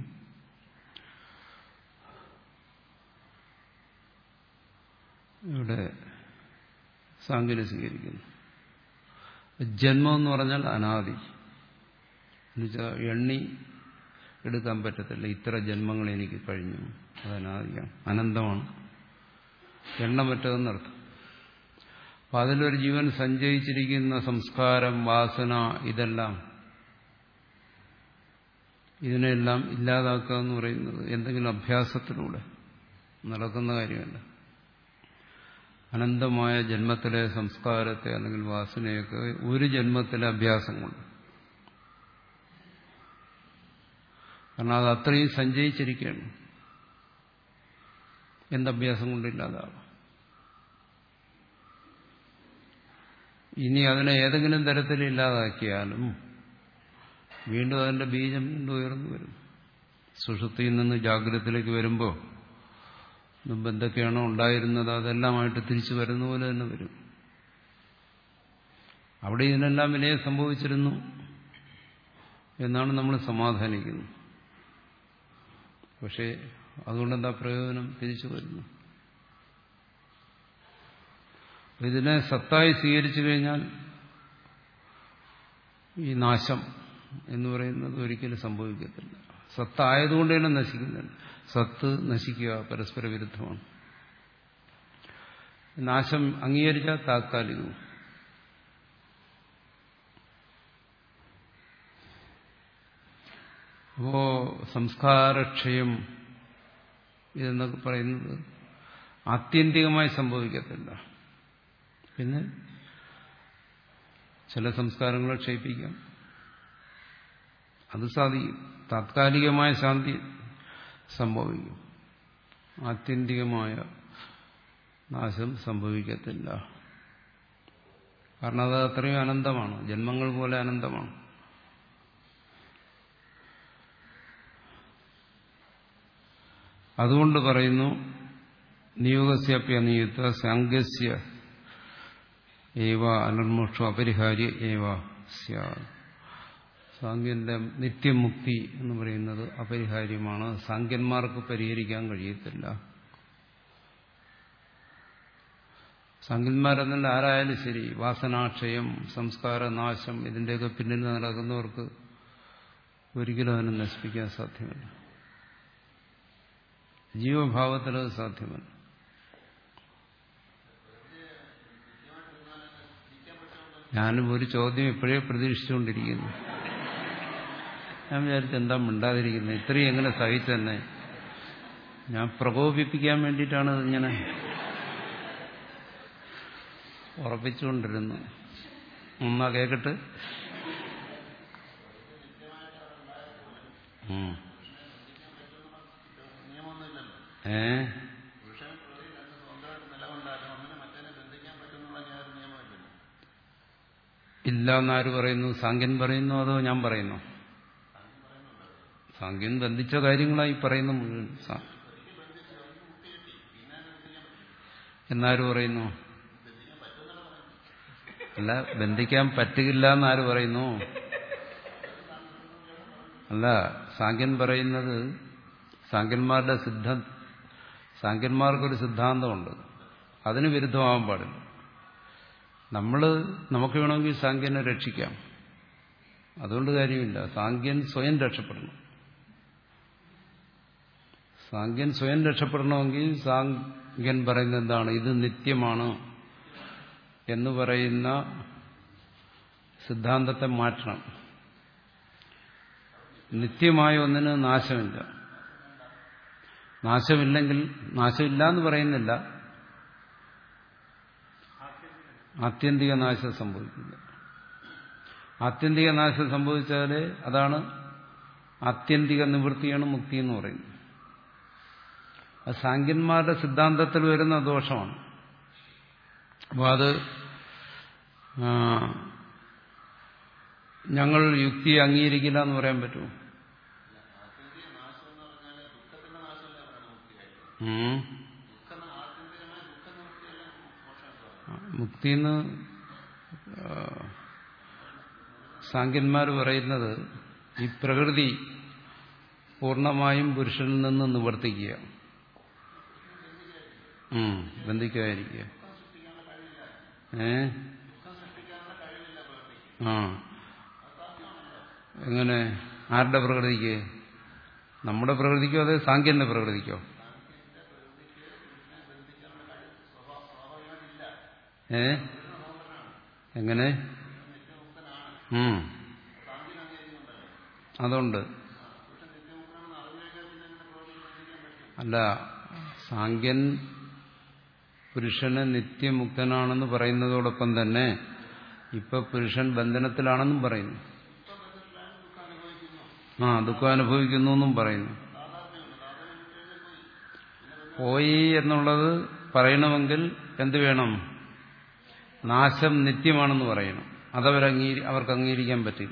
ഇവിടെ സാങ്കേതിക സ്വീകരിക്കുന്നു. ജന്മം എന്ന് പറഞ്ഞാൽ അനാദി, എന്നുവെച്ചാൽ എണ്ണി എടുക്കാൻ പറ്റത്തില്ല. ഇത്ര ജന്മങ്ങൾ എനിക്ക് കഴിഞ്ഞു, അത് അനാദിയാണ്, അനന്തമാണ്, എണ്ണമറ്റതെന്നർത്ഥം. അപ്പൊ അതിലൊരു ജീവൻ സഞ്ചയിച്ചിരിക്കുന്ന സംസ്കാരം, വാസന, ഇതെല്ലാം ഇതിനെല്ലാം ഇല്ലാതാക്കുക എന്ന് പറയുന്നത് എന്തെങ്കിലും അഭ്യാസത്തിലൂടെ നടക്കുന്ന കാര്യമല്ല. അനന്തമായ ജന്മത്തിലെ സംസ്കാരത്തെ അല്ലെങ്കിൽ വാസനയൊക്കെ ഒരു ജന്മത്തിലെ അഭ്യാസം കൊണ്ട്, കാരണം അത് അത്രയും സഞ്ചയിച്ചിരിക്കുകയാണ്, എന്തഭ്യാസം കൊണ്ടില്ലാതാവാം. ഇനി അതിനെ ഏതെങ്കിലും തരത്തിൽ ഇല്ലാതാക്കിയാലും വീണ്ടും അതിന്റെ ബീജം വീണ്ടും ഉയർന്നു വരും. സുഷുപ്തിയിൽ നിന്ന് ജാഗ്രതത്തിലേക്ക് വരുമ്പോൾ മുമ്പ് എന്തൊക്കെയാണോ ഉണ്ടായിരുന്നത് അതെല്ലാമായിട്ട് തിരിച്ചു വരുന്ന പോലെ തന്നെ വരും. അവിടെ ഇതിനെല്ലാം വിലയെ സംഭവിച്ചിരുന്നു എന്നാണ് നമ്മൾ സമാധാനിക്കുന്നത്. പക്ഷേ അതുകൊണ്ടെന്താ പ്രയോജനം? തിരിച്ചു വരുന്നു. ഇതിനെ സത്തായി സ്വീകരിച്ചു കഴിഞ്ഞാൽ ഈ നാശം എന്ന് പറയുന്നത് ഒരിക്കലും സംഭവിക്കത്തില്ല. സത്തായതുകൊണ്ട് തന്നെ നശിക്കുന്നില്ല. സത്ത് നശിക്കുക പരസ്പര വിരുദ്ധമാണ്. നാശം അംഗീകരിച്ചാൽ താത്കാലികവും. അപ്പോ സംസ്കാരക്ഷയം ഇതെന്നൊക്കെ പറയുന്നത് ആത്യന്തികമായി സംഭവിക്കത്തില്ല. പിന്നെ ചില സംസ്കാരങ്ങളെ ക്ഷയിപ്പിക്കാം, അത് സാധിക്കും. താത്കാലികമായ ശാന്തി സംഭവിക്കും, ആത്യന്തികമായ നാശം സംഭവിക്കത്തില്ല. കാരണം അത് അത്രയും അനന്തമാണ്, ജന്മങ്ങൾ പോലെ അനന്തമാണ്. അതുകൊണ്ട് പറയുന്നു നിയോഗസ്യപ്യനിയുക്ത സാംഗസ്യ ഏവ അനർമോക്ഷ അപരിഹാര്യ ഏവ സ്യാത്. സാംഖ്യന്റെ നിത്യമുക്തി എന്ന് പറയുന്നത് അപരിഹാര്യമാണ്, സാംഖ്യന്മാർക്ക് പരിഹരിക്കാൻ കഴിയത്തില്ല. സാംഖ്യന്മാരെന്നല്ല ആരായാലും ശരി, വാസനാക്ഷയം, സംസ്കാരനാശം, ഇതിന്റെയൊക്കെ പിന്നിൽ നടക്കുന്നവർക്ക് ഒരിക്കലും അതിനെ നശിപ്പിക്കാൻ സാധ്യമല്ല. ജീവഭാവത്തിലത് സാധ്യമല്ല. ഞാനും ഒരു ചോദ്യം ഇപ്പോഴേ പ്രതീക്ഷിച്ചുകൊണ്ടിരിക്കുന്നു. ഞാൻ വിചാരിച്ചു എന്താ മിണ്ടാതിരിക്കുന്നത്, ഇത്രയും എങ്ങനെ സഹിച്ചെന്നെ. ഞാൻ പ്രകോപിപ്പിക്കാൻ വേണ്ടിയിട്ടാണ് ഇങ്ങനെ ഉറപ്പിച്ചുകൊണ്ടിരുന്നു. ഒന്നാ കേക്കട്ട്. ഏ ഇല്ല എന്നാര് പറയുന്നു? സാങ്കൻ പറയുന്നു അതോ ഞാൻ പറയുന്നു? സാങ്കൻ ബന്ധിച്ച കാര്യങ്ങളായി പറയുന്നു മുഴുവൻ. എന്നാര് പറയുന്നു? അല്ല, ബന്ധിക്കാൻ പറ്റുകയില്ല എന്നാര് പറയുന്നു? അല്ല, സാങ്കൻ പറയുന്നത് സാങ്കന്മാരുടെ സിദ്ധ സാങ്കന്മാർക്കൊരു സിദ്ധാന്തമുണ്ട്, അതിന് വിരുദ്ധമാവാൻ പാടില്ല. നമ്മൾ നമുക്ക് വേണമെങ്കിൽ സാങ്കേനെ രക്ഷിക്കാം, അതുകൊണ്ട് കാര്യമില്ല. സാങ്കേൻ സ്വയം രക്ഷപ്പെടണം. സാങ്ക്യൻ സ്വയം രക്ഷപ്പെടണമെങ്കിൽ സാങ്ക്യൻ പറയുന്നത് എന്താണ്? ഇത് നിത്യമാണ് എന്ന് പറയുന്ന സിദ്ധാന്തത്തെ മാറ്റണം. നിത്യമായ ഒന്നിന് നാശമില്ല. നാശമില്ലെങ്കിൽ, നാശമില്ല എന്ന് പറയുന്നില്ല, ആത്യന്തിക നാശം സംഭവിക്കില്ല. ആത്യന്തിക നാശം സംഭവിച്ചാൽ അതാണ് ആത്യന്തിക നിവൃത്തിയാണ് മുക്തി എന്ന് പറയുന്നത്. അത് സാങ്ക്യന്മാരുടെ സിദ്ധാന്തത്തിൽ വരുന്ന ദോഷമാണ്. അപ്പോൾ അത് ഞങ്ങൾ യുക്തി അംഗീകരിക്കില്ല എന്ന് പറയാൻ പറ്റുമോ? മുക്തിന്ന് സാങ്ക്യന്മാർ പറയുന്നത് ഈ പ്രകൃതി പൂർണ്ണമായും പുരുഷനിൽ നിന്ന് നിവർത്തിക്കുക, ബന്ധിക്കാതിരിക്കുക. ഏ ആ എങ്ങനെ? ആരുടെ പ്രകൃതിക്ക്? നമ്മുടെ പ്രകൃതിക്കോ അതേ സാങ്ക്യന്റെ പ്രകൃതിക്കോ? ഏ എങ്ങനെ? ഉം അതുണ്ട്. അല്ല, സാങ്ക്യൻ പുരുഷന് നിത്യമുക്തനാണെന്ന് പറയുന്നതോടൊപ്പം തന്നെ ഇപ്പൊ പുരുഷൻ ബന്ധനത്തിലാണെന്നും പറയുന്നു. ആ ദുഃഖം അനുഭവിക്കുന്നു എന്നും പറയുന്നു. പോയി എന്നുള്ളത് പറയണമെങ്കിൽ എന്ത് വേണം? നാശം നിത്യമാണെന്ന് പറയണം. അതവർ അംഗീ അവർക്ക് അംഗീകരിക്കാൻ പറ്റില്ല.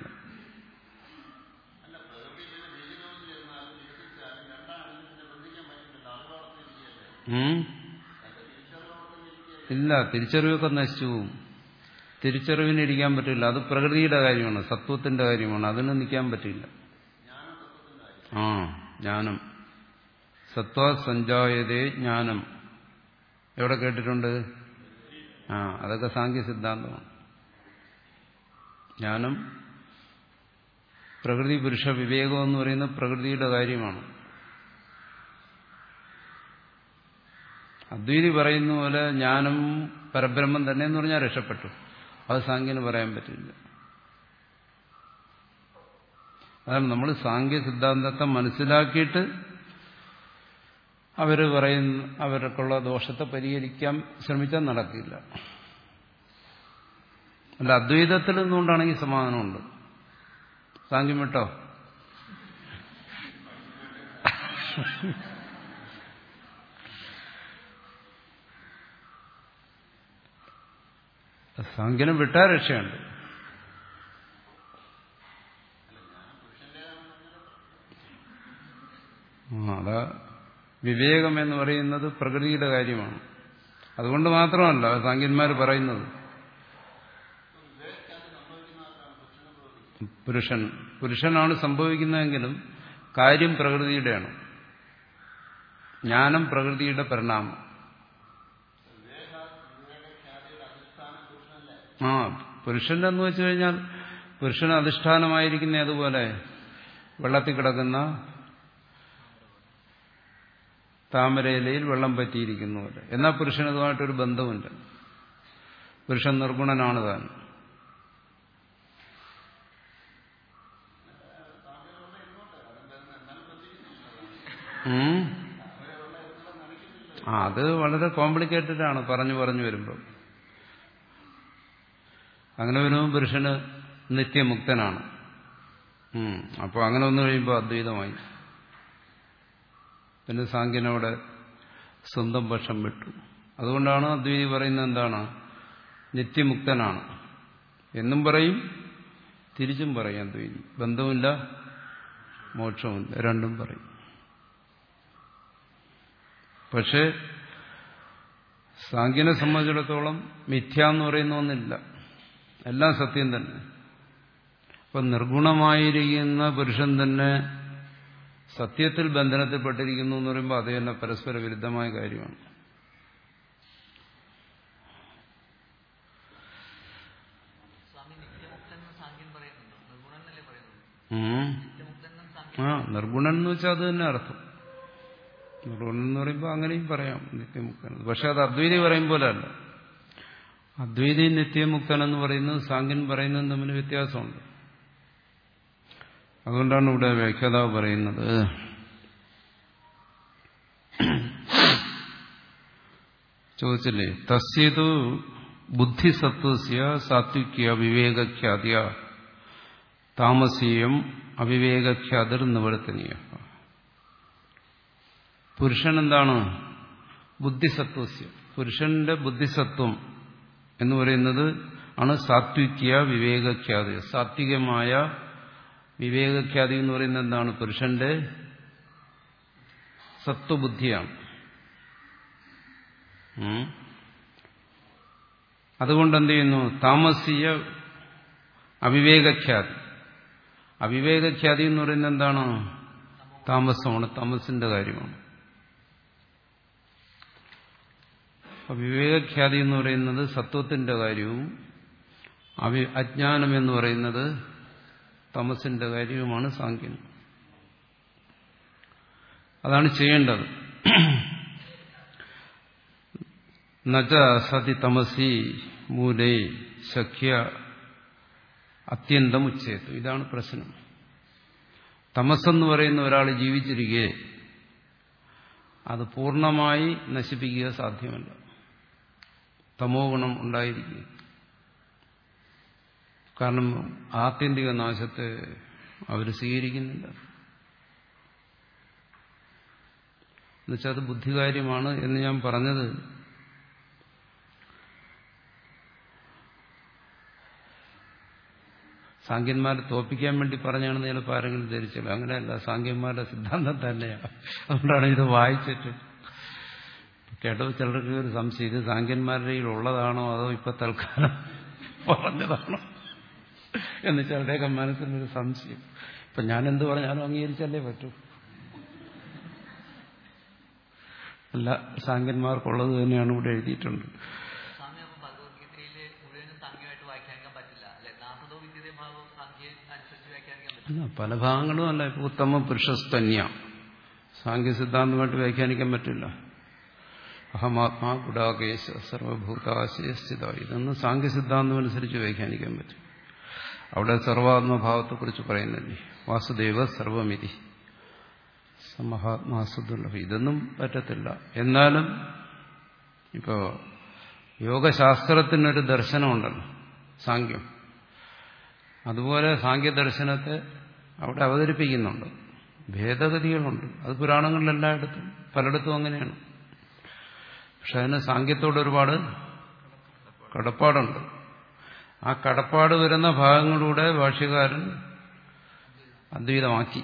ഇല്ല, തിരിച്ചറിവൊക്കെ നശിച്ചു പോവും. തിരിച്ചറിവിന് ഇരിക്കാൻ പറ്റില്ല. അത് പ്രകൃതിയുടെ കാര്യമാണ്, സത്വത്തിന്റെ കാര്യമാണ്. അതിന് നിൽക്കാൻ പറ്റില്ല. ആ ജ്ഞാനം സത്വ സഞ്ജായതേ ജ്ഞാനം എവിടെ കേട്ടിട്ടുണ്ട്? ആ അതൊക്കെ സാങ്ക്യ സിദ്ധാന്തമാണ്. ജ്ഞാനം പ്രകൃതി പുരുഷ വിവേകം എന്ന് പറയുന്നത് പ്രകൃതിയുടെ കാര്യമാണ്. അദ്വൈതി പറയുന്ന പോലെ ജ്ഞാനം പരബ്രഹ്മം തന്നെ എന്ന് പറഞ്ഞാൽ രക്ഷപ്പെട്ടു. അത് സാങ്ക്യന് പറയാൻ പറ്റില്ല. അതാണ് നമ്മൾ സാങ്ക്യ സിദ്ധാന്തത്തെ മനസ്സിലാക്കിയിട്ട് അവർ പറയുന്ന അവർക്കുള്ള ദോഷത്തെ പരിഹരിക്കാൻ ശ്രമിച്ചാൽ നടക്കില്ല. അല്ല, അദ്വൈതത്തിൽ നിന്നുകൊണ്ടാണെങ്കിൽ സമാധാനമുണ്ട്. സാങ്ക്യം വിട്ടോ? സാങ്ക്യനും വിട്ടാ രക്ഷയുണ്ട്. അതാ വിവേകം എന്ന് പറയുന്നത് പ്രകൃതിയുടെ കാര്യമാണ്. അതുകൊണ്ട് മാത്രമല്ല സാങ്ക്യന്മാർ പറയുന്നത് പുരുഷൻ പുരുഷനാണ് സംഭവിക്കുന്നതെങ്കിലും കാര്യം പ്രകൃതിയുടെയാണ്. ജ്ഞാനം പ്രകൃതിയുടെ പരിണാമം. ആ പുരുഷന്റെ എന്ന് വെച്ചു കഴിഞ്ഞാൽ പുരുഷന് അധിഷ്ഠാനമായിരിക്കുന്ന അതുപോലെ വെള്ളത്തിൽ കിടക്കുന്ന താമരയിലയിൽ വെള്ളം പറ്റിയിരിക്കുന്ന പോലെ. എന്നാൽ പുരുഷനതുമായിട്ടൊരു ബന്ധമുണ്ട്. പുരുഷൻ നിർഗുണനാണ് താൻ. ആ അത് വളരെ കോംപ്ലിക്കേറ്റഡ് ആണ് പറഞ്ഞു പറഞ്ഞു വരുമ്പോൾ. അങ്ങനെ വരുമ്പോൾ പുരുഷന് നിത്യമുക്തനാണ്. അപ്പോൾ അങ്ങനെ വന്നു കഴിയുമ്പോൾ അദ്വൈതമായി. പിന്നെ സാങ്ക്യനോട് സ്വന്തം പക്ഷം വിട്ടു. അതുകൊണ്ടാണ് അദ്വൈതി പറയുന്നത് എന്താണ്? നിത്യമുക്തനാണ് എന്നും പറയും, തിരിച്ചും പറയും. അദ്വൈതി ബന്ധവുമില്ല മോക്ഷവുമില്ല, രണ്ടും പറയും. പക്ഷെ സാങ്ക്യനെ സംബന്ധിച്ചിടത്തോളം മിഥ്യ എന്ന് പറയുന്ന ഒന്നില്ല, എല്ലാം സത്യം തന്നെ. അപ്പം നിർഗുണമായിരിക്കുന്ന പുരുഷൻ തന്നെ സത്യത്തിൽ ബന്ധനത്തിൽപ്പെട്ടിരിക്കുന്നു എന്ന് പറയുമ്പോൾ അത് തന്നെ പരസ്പര വിരുദ്ധമായ കാര്യമാണ്. ആ നിർഗുണൻ എന്ന് വെച്ചാൽ അത് തന്നെ അർത്ഥം. നിർഗുണമെന്ന് പറയുമ്പോൾ അങ്ങനെയും പറയാം നിത്യമുക്തൻ. പക്ഷെ അത് അദ്വൈതി പറയും പോലെ അല്ല. അദ്വൈതി നിത്യമുക്തൻ എന്ന് പറയുന്നത് സാങ്കൻ പറയുന്നതും തമ്മിൽ വ്യത്യാസമുണ്ട്. അതുകൊണ്ടാണ് ഇവിടെ വ്യാഖ്യാതാവ് പറയുന്നത് ചോദിച്ചില്ലേ തസ്യതു ബുദ്ധിസത്വസ്യ സാത്വിക്യ വിവേകഖ്യാദ്യ താമസീയം അവിവേകഖ്യാതിർ നിവർത്തനീയ. പുരുഷൻ എന്താണ്? ബുദ്ധിസത്വസ്യ. പുരുഷന്റെ ബുദ്ധിസത്വം എന്ന് പറയുന്നത് ആണ് സാത്വിക്യ വിവേകഖ്യാതി. സാത്വികമായ വിവേകഖ്യാതി എന്ന് പറയുന്നത് എന്താണ്? പുരുഷന്റെ സത്വബുദ്ധിയാണ്. അതുകൊണ്ട് എന്ത് ചെയ്യുന്നു? താമസീയ അവിവേകഖ്യാതി. അവിവേകഖ്യാതി എന്ന് പറയുന്നത് എന്താണ്? താമസമാണ്, തമസിന്റെ കാര്യമാണ്. വിവേകഖ്യാതി എന്ന് പറയുന്നത് സത്വത്തിന്റെ കാര്യവും അവി അജ്ഞാനം എന്ന് പറയുന്നത് തമസിന്റെ കാര്യവുമാണ് സാങ്ക്യം. അതാണ് ചെയ്യേണ്ടത്. നച സതി തമസി മൂലേ സഖ്യ അത്യന്തം ഉച്ചേത്തു. ഇതാണ് പ്രശ്നം. തമസെന്ന് പറയുന്ന ഒരാൾ ജീവിച്ചിരിക്കെ അത് പൂർണ്ണമായി നശിപ്പിക്കുക സാധ്യമല്ല. തമോ ഗുണം ഉണ്ടായിരിക്കുക. കാരണം ആത്യന്തിക നാശത്തെ അവർ സ്വീകരിക്കുന്നില്ല. എന്നുവെച്ചാൽ അത് ബുദ്ധികാര്യമാണ് എന്ന് ഞാൻ പറഞ്ഞത് സാങ്കന്മാരെ തോപ്പിക്കാൻ വേണ്ടി പറഞ്ഞാണെന്ന് ചിലപ്പോൾ ആരെങ്കിലും ധരിച്ചല്ലോ. അങ്ങനെയല്ല, സാങ്കന്മാരുടെ സിദ്ധാന്തം തന്നെയാണ്. അതുകൊണ്ടാണ് ഇത് വായിച്ചിട്ട് കേട്ടപ്പോൾ ചിലർക്ക് ഒരു സംശയം, ഇത് സാങ്കന്മാരുടെ ഉള്ളതാണോ അതോ ഇപ്പൊ തൽക്കാലം പറഞ്ഞതാണോ എന്ന് ചിലരുടെയൊക്കെ മനസ്സിലൊരു സംശയം. ഇപ്പൊ ഞാനെന്ത് പറഞ്ഞാലും അംഗീകരിച്ചല്ലേ പറ്റൂ. അല്ല, സാങ്കന്മാർക്കുള്ളത് തന്നെയാണ് ഇവിടെ എഴുതിയിട്ടുണ്ട്. പല ഭാഗങ്ങളും അല്ല. ഇപ്പൊ ഉത്തമ പുരുഷസ്തന്യ സാങ്കേ സിദ്ധാന്തമായിട്ട് വ്യാഖ്യാനിക്കാൻ പറ്റില്ല. അഹമാത്മാ ഗുഡാകേശ സർവഭൂതാശയസ്ഥിത, ഇതൊന്നും സാങ്കേ സിദ്ധാന്തം അനുസരിച്ച് വ്യാഖ്യാനിക്കാൻ പറ്റും. അവിടെ സർവാത്മഭാവത്തെക്കുറിച്ച് പറയുന്നില്ലേ, വാസുദേവ സർവമിതി സമഹാത്മാസുദുർലഭ, ഇതൊന്നും പറ്റത്തില്ല. എന്നാലും ഇപ്പോ യോഗശാസ്ത്രത്തിനൊരു ദർശനമുണ്ടല്ലോ സാങ്ക്യം, അതുപോലെ സാങ്ക്യദർശനത്തെ അവിടെ അവതരിപ്പിക്കുന്നുണ്ട്. ഭേദഗതികളുണ്ട്, അത് പുരാണങ്ങളിലെല്ലായിടത്തും പലയിടത്തും അങ്ങനെയാണ്. പക്ഷെ അതിന് സാങ്ക്യത്തോട് ഒരുപാട് കടപ്പാടുണ്ട്. ആ കടപ്പാട് വരുന്ന ഭാഗങ്ങളിലൂടെ ഭാഷ്യകാരൻ അദ്വൈതമാക്കി.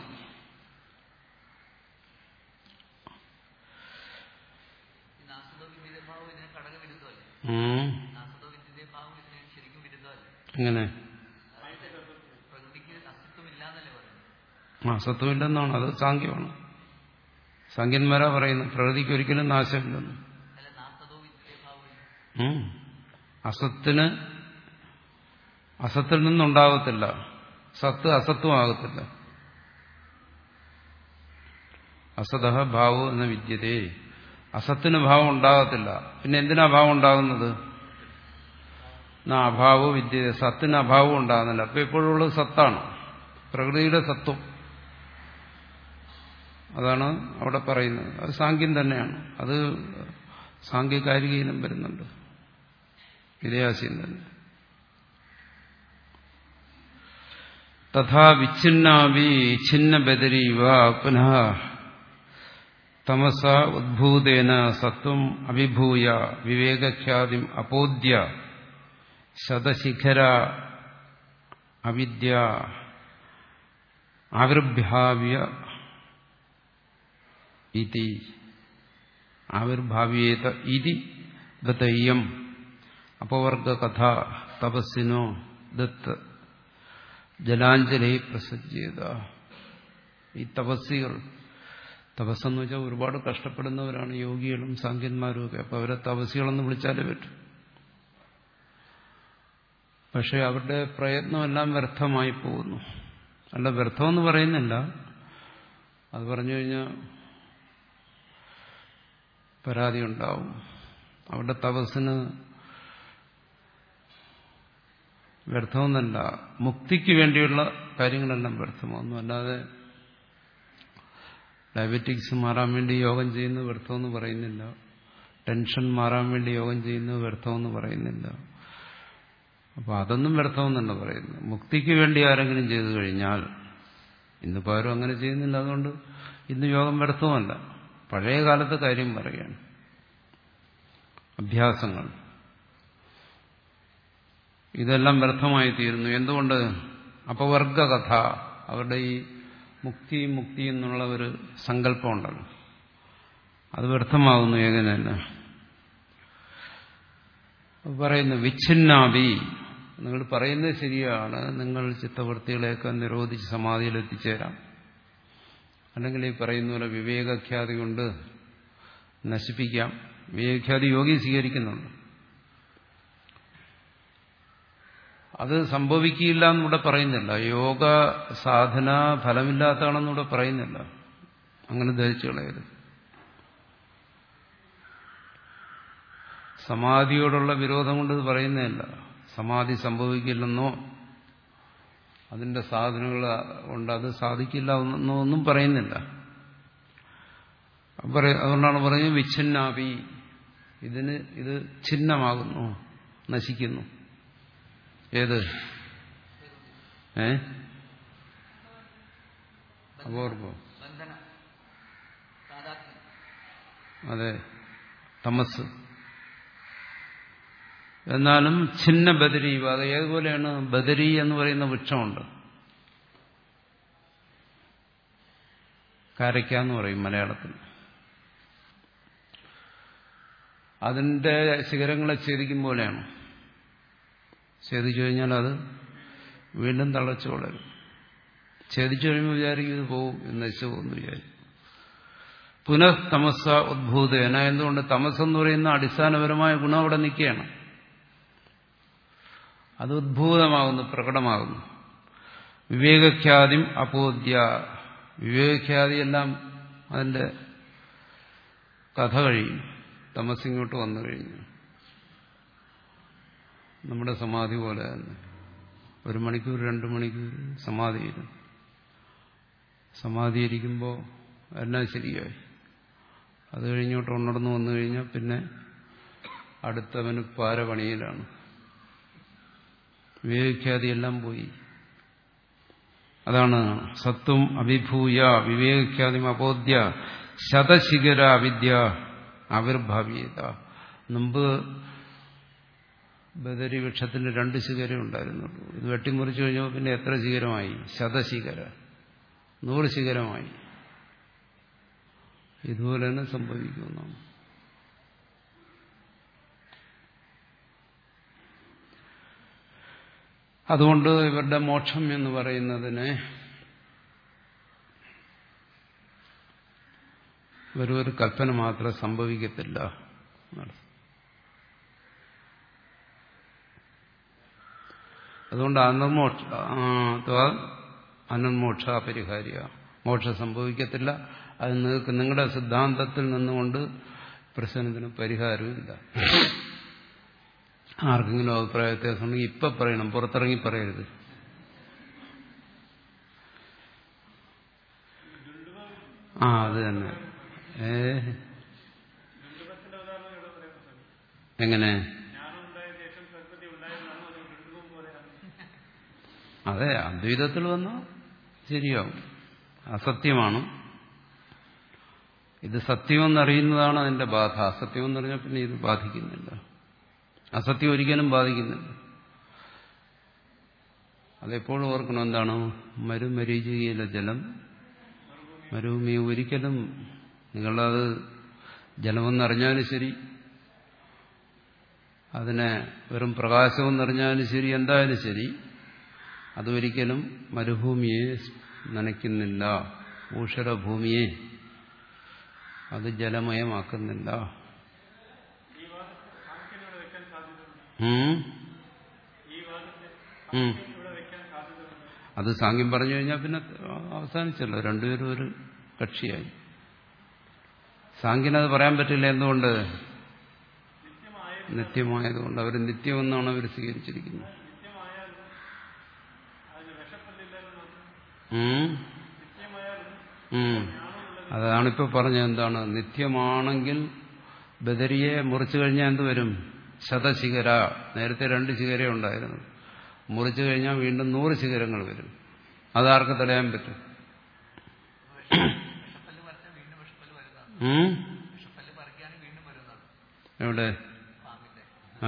എങ്ങനെ? ആ സത്വമില്ലെന്നാണ്, അത് സാങ്ക്യമാണ്. സാങ്ക്യന്മാരാ പറയുന്നത് പ്രകൃതിക്ക് ഒരിക്കലും നാശമില്ലെന്ന്. അസത്തിന് അസത്തിൽ നിന്നുണ്ടാകത്തില്ല, സത്ത് അസത്വമാകത്തില്ല. അസതഃ ഭാവോ എന്ന വിദ്യതേ, അസത്തിന് ഭാവം ഉണ്ടാകത്തില്ല. പിന്നെ എന്തിനാ ഭാവം ഉണ്ടാകുന്നത്? അഭാവോ വിദ്യത, സത്തിന് അഭാവം ഉണ്ടാകുന്നില്ല. അപ്പൊ എപ്പോഴുള്ളത് സത്താണ്, പ്രകൃതിയുടെ സത്വം. അതാണ് അവിടെ പറയുന്നത്. അത് സാങ്ക്യം തന്നെയാണ്. അത് സാങ്ക്യകാരികയിലും വരുന്നുണ്ട്, ഇതേ ആശയം തന്നെ. തഥാ വിച്ഛിന്നാവി ഛിന്ന ബദരീവ പുനഃ തമസ ഉദ്ഭൂതേന സത്വം അവിഭൂയ വിവേകഖ്യാതിം അപോദ്യ ശതശിഖര അവിദ്യ ആവിർഭാവ്യ ഇതി ആവിർഭാവ്യേത ഇതി ഗതയ്യം അപവർഗ കഥ തപസ്സിനോ ദത്ത് ജലാഞ്ജലി പ്രസജ്ജേത. ഈ തപസ്സികൾ, തപസ്സെന്ന് വെച്ചാൽ ഒരുപാട് കഷ്ടപ്പെടുന്നവരാണ് യോഗികളും സാങ്ക്യന്മാരും ഒക്കെ. അപ്പൊ അവരെ തപസ്സികളെന്ന് വിളിച്ചാലേ പറ്റും. പക്ഷെ അവരുടെ പ്രയത്നമെല്ലാം വ്യർത്ഥമായി പോകുന്നു. അല്ല, വ്യർത്ഥമെന്ന് പറയുന്നില്ല, അത് പറഞ്ഞു കഴിഞ്ഞാൽ പരാതി ഉണ്ടാവും. അവിടെ തപസ്സിന് വ്യർത്ഥമൊന്നല്ല, മുക്തിക്ക് വേണ്ടിയുള്ള കാര്യങ്ങളെല്ലാം വ്യർത്ഥമാകുന്നു. അല്ലാതെ ഡയബറ്റിക്സ് മാറാൻ വേണ്ടി യോഗം ചെയ്യുന്നത് വ്യർത്ഥമെന്ന് പറയുന്നില്ല, ടെൻഷൻ മാറാൻ വേണ്ടി യോഗം ചെയ്യുന്നത് വ്യർത്ഥമെന്ന് പറയുന്നില്ല. അപ്പോൾ അതൊന്നും വ്യർത്ഥമെന്നല്ല പറയുന്നത്. മുക്തിക്ക് വേണ്ടി ആരെങ്കിലും ചെയ്തു കഴിഞ്ഞാൽ, ഇന്നിപ്പോൾ ആരും അങ്ങനെ ചെയ്യുന്നില്ല, അതുകൊണ്ട് ഇന്ന് യോഗം വ്യർത്ഥമല്ല. പഴയ കാലത്തെ കാര്യം പറയുകയാണ്. അഭ്യാസങ്ങൾ ഇതെല്ലാം വ്യർത്ഥമായി തീരുന്നു. എന്തുകൊണ്ട്? അപവർഗകഥ, അവരുടെ ഈ മുക്തി മുക്തി എന്നുള്ള ഒരു സങ്കല്പമുണ്ടല്ലോ, അത് വ്യർത്ഥമാകുന്നു. ഏകനല്ല പറയുന്നു. വിച്ഛിന്നാഭി, നിങ്ങൾ പറയുന്നത് ശരിയാണ്, നിങ്ങൾ ചിത്തവൃത്തികളെയൊക്കെ നിരോധിച്ച് സമാധിയിൽ എത്തിച്ചേരാം, അല്ലെങ്കിൽ ഈ പറയുന്ന പോലെ വിവേകഖ്യാതി കൊണ്ട് നശിപ്പിക്കാം. വിവേകഖ്യാതി യോഗി സ്വീകരിക്കുന്നുണ്ട്. അത് സംഭവിക്കില്ല എന്നിവിടെ പറയുന്നില്ല. യോഗ സാധന ഫലമില്ലാത്തതാണെന്നിവിടെ പറയുന്നില്ല. അങ്ങനെ ധരിച്ചു കളയരുത്. സമാധിയോടുള്ള വിരോധം കൊണ്ട് ഇത് പറയുന്നതല്ല. സമാധി സംഭവിക്കില്ലെന്നോ അതിന്റെ സാധനങ്ങൾ കൊണ്ട് അത് സാധിക്കില്ല എന്നോ ഒന്നും പറയുന്നില്ല. അതുകൊണ്ടാണ് പറയുന്നത് വിച്ഛിന്നാഭി, ഇതിന് ഇത് ഛിന്നമാകുന്നു, നശിക്കുന്നു. ഏത്? ഏ അപൂർവം. അതെ, തമസ്. എന്നാലും ഛിന്ന ബദരി, അത് ഏതുപോലെയാണ്? ബദരി എന്ന് പറയുന്ന വൃക്ഷമുണ്ട്, കാരയ്ക്ക എന്ന് പറയും മലയാളത്തിൽ. അതിന്റെ ശിഖരങ്ങളെ ഛേദിക്കും പോലെയാണ്. ഛേദിച്ചു കഴിഞ്ഞാൽ അത് വീണ്ടും തളച്ചു വളരും. ഛേദിച്ചു കഴിയുമ്പോൾ വിചാരിക്കും ഇത് പോവും, നശിച്ചു പോകുമെന്ന് വിചാരിക്കും. പുനഃ തമസ ഉദ്ഭൂതേന, എന്തുകൊണ്ട്? തമസ്സെന്ന് പറയുന്ന അടിസ്ഥാനപരമായ ഗുണം അവിടെ നിൽക്കുകയാണ്. അത് ഉദ്ഭൂതമാകുന്നു, പ്രകടമാകുന്നു. വിവേകഖ്യാതിം അപോദ്യ, വിവേകഖ്യാതിയെല്ലാം അതിന്റെ കഥ കഴിയും. തമസ്സിങ്ങോട്ട് വന്നു കഴിഞ്ഞു. നമ്മുടെ സമാധി പോലെ തന്നെ ഒരു മണിക്കൂർ രണ്ട് മണിക്കൂർ സമാധിയിരുന്നു. സമാധിയിരിക്കുമ്പോൾ എല്ലാം ശരിയായി. അത് കഴിഞ്ഞോട്ട് ഉണർന്നു വന്നു കഴിഞ്ഞാൽ പിന്നെ അടുത്തവന് പാരപണിയിലാണ്. വിവേകഖ്യാതിയെല്ലാം പോയി. അതാണ് സത്വം അഭിഭൂയ വിവേകഖ്യാതിം അപോദ്യ ശതശിഖര വിദ്യ ആവിർഭാവീയത. മുമ്പ് ബദരി വൃക്ഷത്തിന് രണ്ട് ശിഖരം ഉണ്ടായിരുന്നുള്ളൂ. ഇത് വെട്ടിമുറിച്ചു കഴിഞ്ഞപ്പോൾ പിന്നെ എത്ര ശിഖരമായി? ശതശിഖര, നൂറ് ശിഖരമായി. ഇതുപോലെ തന്നെ സംഭവിക്കുന്നതാണ്. അതുകൊണ്ട് ഇവരുടെ മോക്ഷം എന്ന് പറയുന്നതിനെ വെറും ഒരു കൽപ്പന മാത്രം സംഭവിക്കത്തില്ല. അതുകൊണ്ട് അനർമോക്ഷ അനർമോക്ഷ പരിഹാര്യ, മോക്ഷം സംഭവിക്കത്തില്ല. അത് നിങ്ങൾക്ക് നിങ്ങളുടെ സിദ്ധാന്തത്തിൽ നിന്നുകൊണ്ട് പ്രശ്നത്തിന് പരിഹാരവുമില്ല. ആർക്കെങ്കിലും അഭിപ്രായ വ്യത്യാസം ഉണ്ടെങ്കിൽ ഇപ്പൊ പറയണം, പുറത്തിറങ്ങി പറയരുത്. ആ അത് തന്നെ. ഏ എങ്ങനെ? അതെ, അദ്വൈതത്തിൽ വന്ന ശരിയാവും. അസത്യമാണ് ഇത്. സത്യമെന്നറിയുന്നതാണ് അതിന്റെ ബാധ. അസത്യമെന്ന് പറഞ്ഞാൽ പിന്നെ ഇത് ബാധിക്കുന്നില്ല. അസത്യം ഒരിക്കലും ബാധിക്കുന്നില്ല. അതെപ്പോഴും ഓർക്കണം. എന്താണ്? മരുമരീചികയിലെ ജലം മരുഭൂമി ഒരിക്കലും, നിങ്ങളത് ജലമെന്നറിഞ്ഞാലും ശരി, അതിനെ വെറും പ്രകാശമെന്നറിഞ്ഞാലും ശരി, എന്തായാലും ശരി, അതൊരിക്കലും മരുഭൂമിയെ നനയ്ക്കുന്നില്ല. ഊഷരഭൂമിയെ അത് ജലമയമാക്കുന്നില്ല. അത് സാങ്ക്യം പറഞ്ഞു കഴിഞ്ഞാൽ പിന്നെ അവസാനിച്ചല്ലോ. രണ്ടുപേരും ഒരു കക്ഷിയായി. സാഖ്യനത് പറയാൻ പറ്റില്ല. എന്തുകൊണ്ട്? നിത്യമായതുകൊണ്ട്. അവർ നിത്യമെന്നാണ് അവർ സ്വീകരിച്ചിരിക്കുന്നത്. അതാണിപ്പോ പറഞ്ഞത്. എന്താണ്? നിത്യമാണെങ്കിൽ ബദരിയെ മുറിച്ചു കഴിഞ്ഞാൽ എന്ത് വരും? ശതശിഖര. നേരത്തെ രണ്ട് ശിഖരേ ഉണ്ടായിരുന്നു. മുറിച്ചു കഴിഞ്ഞാൽ വീണ്ടും നൂറ് ശിഖരങ്ങൾ വരും. അതാർക്ക് തടയാൻ പറ്റും? എവിടെ? ആ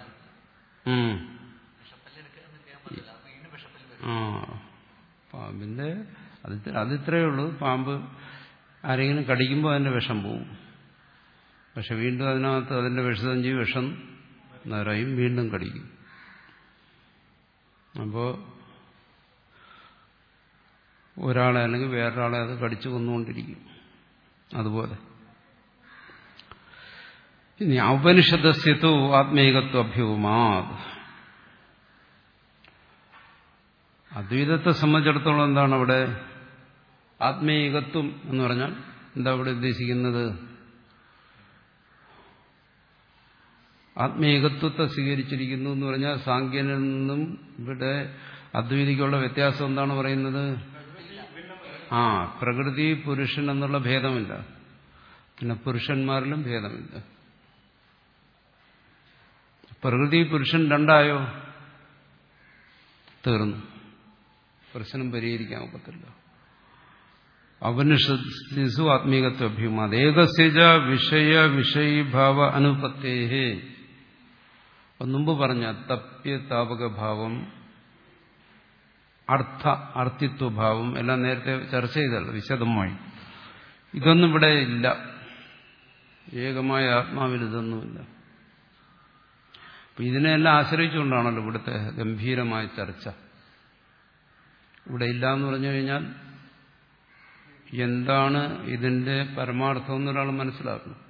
ആ പാമ്പിന്റെ അത് അതിത്രയേ ഉള്ളൂ. പാമ്പ് ആരെങ്കിലും കടിക്കുമ്പോൾ അതിന്റെ വിഷം പോവും. പക്ഷെ വീണ്ടും അതിനകത്ത് അതിന്റെ വിഷസഞ്ചി വിഷം നിറയും, വീണ്ടും കടിക്കും. അപ്പോ ഒരാളെ അല്ലെങ്കിൽ വേറൊരാളെ അത് കടിച്ചു കൊന്നുകൊണ്ടിരിക്കും. അതുപോലെ ഇനി ഔപനിഷദസ്യതോ ആത്മേകത്വഭ്യൂമാത്. അദ്വൈതത്തെ സംബന്ധിച്ചിടത്തോളം എന്താണ് അവിടെ ആത്മേകത്വം എന്ന് പറഞ്ഞാൽ എന്താ അവിടെ ഉദ്ദേശിക്കുന്നത്? ആത്മേകത്വത്തെ സ്വീകരിച്ചിരിക്കുന്നു എന്ന് പറഞ്ഞാൽ സാഖ്യനിൽ നിന്നും ഇവിടെ അദ്വൈതിക്കുള്ള വ്യത്യാസം എന്താണ് പറയുന്നത്? ആ പ്രകൃതി പുരുഷൻ എന്നുള്ള ഭേദമില്ല. പിന്നെ പുരുഷന്മാരിലും ഭേദമില്ല. പ്രകൃതി പുരുഷൻ രണ്ടായോ? തീർന്നു. പ്രശ്നം പരിഹരിക്കാൻ ഒക്കത്തില്ല. അവനിഷു ആത്മീകത്വഭ്യൂമാത് ഏകസ്യജ വിഷയ വിഷയീഭാവ അനുപത്തേഹേ. മുമ്പ് പറഞ്ഞ തപ്യ താപകഭാവം, അർത്ഥ അർത്ഥിത്വഭാവം എല്ലാം നേരത്തെ ചർച്ച ചെയ്തല്ലോ വിശദമായി. ഇതൊന്നും ഇവിടെ ഇല്ല. ഏകമായ ആത്മാവിൽ ഇതൊന്നുമില്ല. അപ്പൊ ഇതിനെല്ലാം ആശ്രയിച്ചുകൊണ്ടാണല്ലോ ഇവിടുത്തെ ഗംഭീരമായ ചർച്ച. ഇവിടെ ഇല്ല എന്ന് പറഞ്ഞു കഴിഞ്ഞാൽ എന്താണ് ഇതിന്റെ പരമാർത്ഥം എന്നൊരാൾ മനസ്സിലാക്കണം.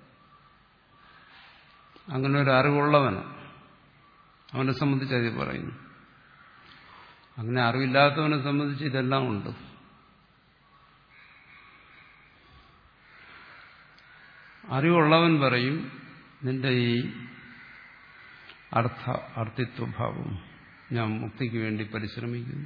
അങ്ങനെ ഒരു അറിവുള്ളവന് അവനെ സംബന്ധിച്ച് അത് പറയുന്നു. അങ്ങനെ അറിവില്ലാത്തവനെ സംബന്ധിച്ച് ഇതെല്ലാം ഉണ്ട്. അറിവുള്ളവൻ പറയും നിന്റെ ഈ അർത്ഥ അർത്ഥിത്വഭാവം, ഞാൻ മുക്തിക്ക് വേണ്ടി പരിശ്രമിക്കുന്നു,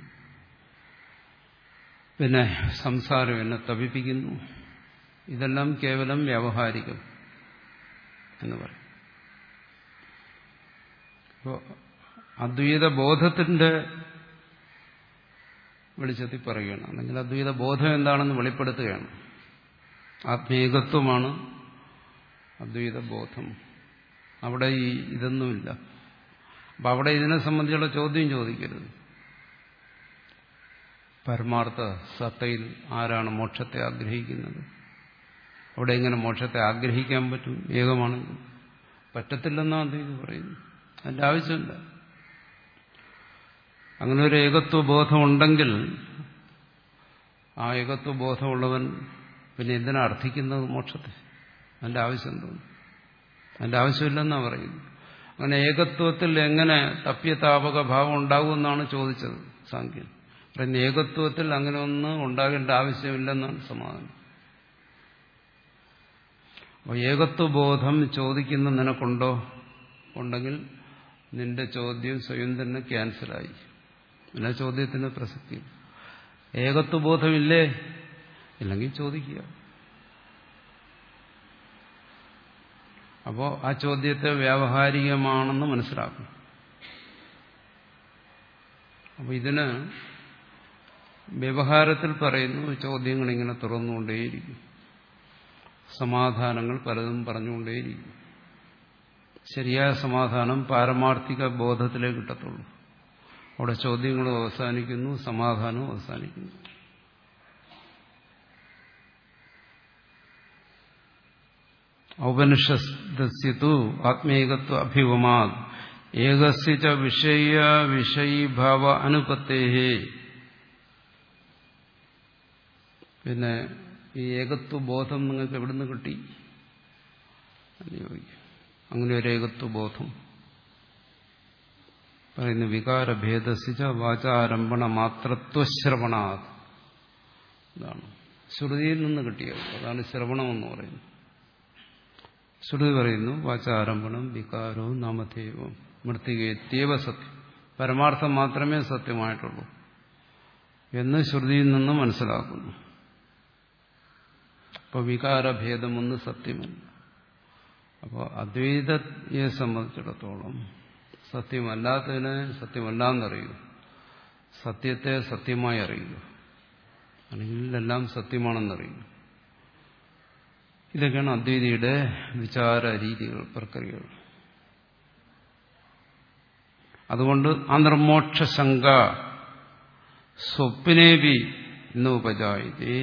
പിന്നെ സംസാരം എന്നെ തപിപ്പിക്കുന്നു, ഇതെല്ലാം കേവലം വ്യാവഹാരികം എന്ന് പറയും. അപ്പോൾ അദ്വൈത ബോധത്തിന്റെ വെളിച്ചത്തിൽ പറയുകയാണ്. അല്ലെങ്കിൽ അദ്വൈത ബോധം എന്താണെന്ന് വെളിപ്പെടുത്തുകയാണ്. ആത്മീകത്വമാണ് അദ്വൈത ബോധം. അവിടെ ഈ ഇതൊന്നുമില്ല. അപ്പം അവിടെ ഇതിനെ സംബന്ധിച്ചുള്ള ചോദ്യം ചോദിക്കരുത്. പരമാർത്ഥ സത്തയിൽ ആരാണ് മോക്ഷത്തെ ആഗ്രഹിക്കുന്നത്? അവിടെ എങ്ങനെ മോക്ഷത്തെ ആഗ്രഹിക്കാൻ പറ്റും? ഏകമാണെങ്കിൽ പറ്റത്തില്ലെന്നാണ് അദ്വൈതം പറയുന്നു. അതിൻ്റെ ആവശ്യമില്ല. അങ്ങനെ ഒരു ഏകത്വബോധമുണ്ടെങ്കിൽ ആ ഏകത്വബോധമുള്ളവൻ പിന്നെ എന്തിനാ അർത്ഥിക്കുന്നത് മോക്ഷത്തെ? അതിൻ്റെ ആവശ്യം തോന്നും. അതിൻ്റെ ആവശ്യമില്ലെന്നാണ് പറയുന്നത്. അങ്ങനെ ഏകത്വത്തിൽ എങ്ങനെ തപ്യതാപക ഭാവം ഉണ്ടാകുമെന്നാണ് ചോദിച്ചത് സാഖ്യൻ. പറയുന്ന ഏകത്വത്തിൽ അങ്ങനെ ഒന്നും ഉണ്ടാകേണ്ട ആവശ്യമില്ലെന്നാണ് സമാധാനം. അപ്പോൾ ഏകത്വബോധം ചോദിക്കുന്ന നിനക്കുണ്ടോ? ഉണ്ടെങ്കിൽ നിന്റെ ചോദ്യം സ്വയം തന്നെ ക്യാൻസലായി. പിന്നെ ചോദ്യത്തിന് പ്രസക്തി. ഏകത്വബോധമില്ലേ? ഇല്ലെങ്കിൽ ചോദിക്കുക. അപ്പോൾ ആ ചോദ്യത്തെ വ്യാവഹാരികമാണെന്ന് മനസ്സിലാക്കും. അപ്പോൾ ഇതിന് വ്യവഹാരത്തിൽ പറയുന്നു ചോദ്യങ്ങൾ ഇങ്ങനെ തുറന്നുകൊണ്ടേയിരിക്കും, സമാധാനങ്ങൾ പലതും പറഞ്ഞുകൊണ്ടേയിരിക്കും. ശരിയായ സമാധാനം പാരമാർത്ഥിക ബോധത്തിലേ കിട്ടത്തുള്ളൂ. അവിടെ ചോദ്യങ്ങളും അവസാനിക്കുന്നു, സമാധാനവും അവസാനിക്കുന്നു. ഔപനിഷദസ്യതു ആത്മേകത്വ അഭിവമാത് ഏകസ്യ വിഷയ വിഷയീഭാവ അനുപത്തേഹേ. പിന്നെ ഈ ഏകത്വബോധം നിങ്ങൾക്ക് എവിടുന്ന് കിട്ടി? അങ്ങനെ ഒരു ഏകത്വബോധം പറയുന്നു. വികാരഭേദസിച്ച വാചാരംഭണ മാത്രത്വശ്രവണാത്. ഇതാണ് ശ്രുതിയിൽ നിന്ന് കിട്ടിയത്. അതാണ് ശ്രവണമെന്ന് പറയുന്നത്. ശ്രുതി പറയുന്നു വാചാരംഭണം വികാരവും നാമധേയവും മൃത്തികേത്യവ സത്യം, പരമാർത്ഥം മാത്രമേ സത്യമായിട്ടുള്ളൂ എന്ന് ശ്രുതിയിൽ നിന്ന് മനസ്സിലാക്കുന്നു. അപ്പോൾ വികാരഭേദമൊന്നും സത്യമല്ല. അപ്പോൾ അദ്വൈതയെ സംബന്ധിച്ചിടത്തോളം സത്യമല്ലാത്തതിനെ സത്യമല്ല എന്നറിയുക, സത്യത്തെ സത്യമായി അറിയുക, അല്ലെങ്കിൽ എല്ലാം സത്യമാണെന്നറിയുക. ഇതൊക്കെയാണ് അദ്വൈതിയുടെ വിചാര രീതികൾ, പ്രക്രിയകൾ. അതുകൊണ്ട് അനിർമോക്ഷശങ്ക സ്വപ്നേവി നോപജായതേ,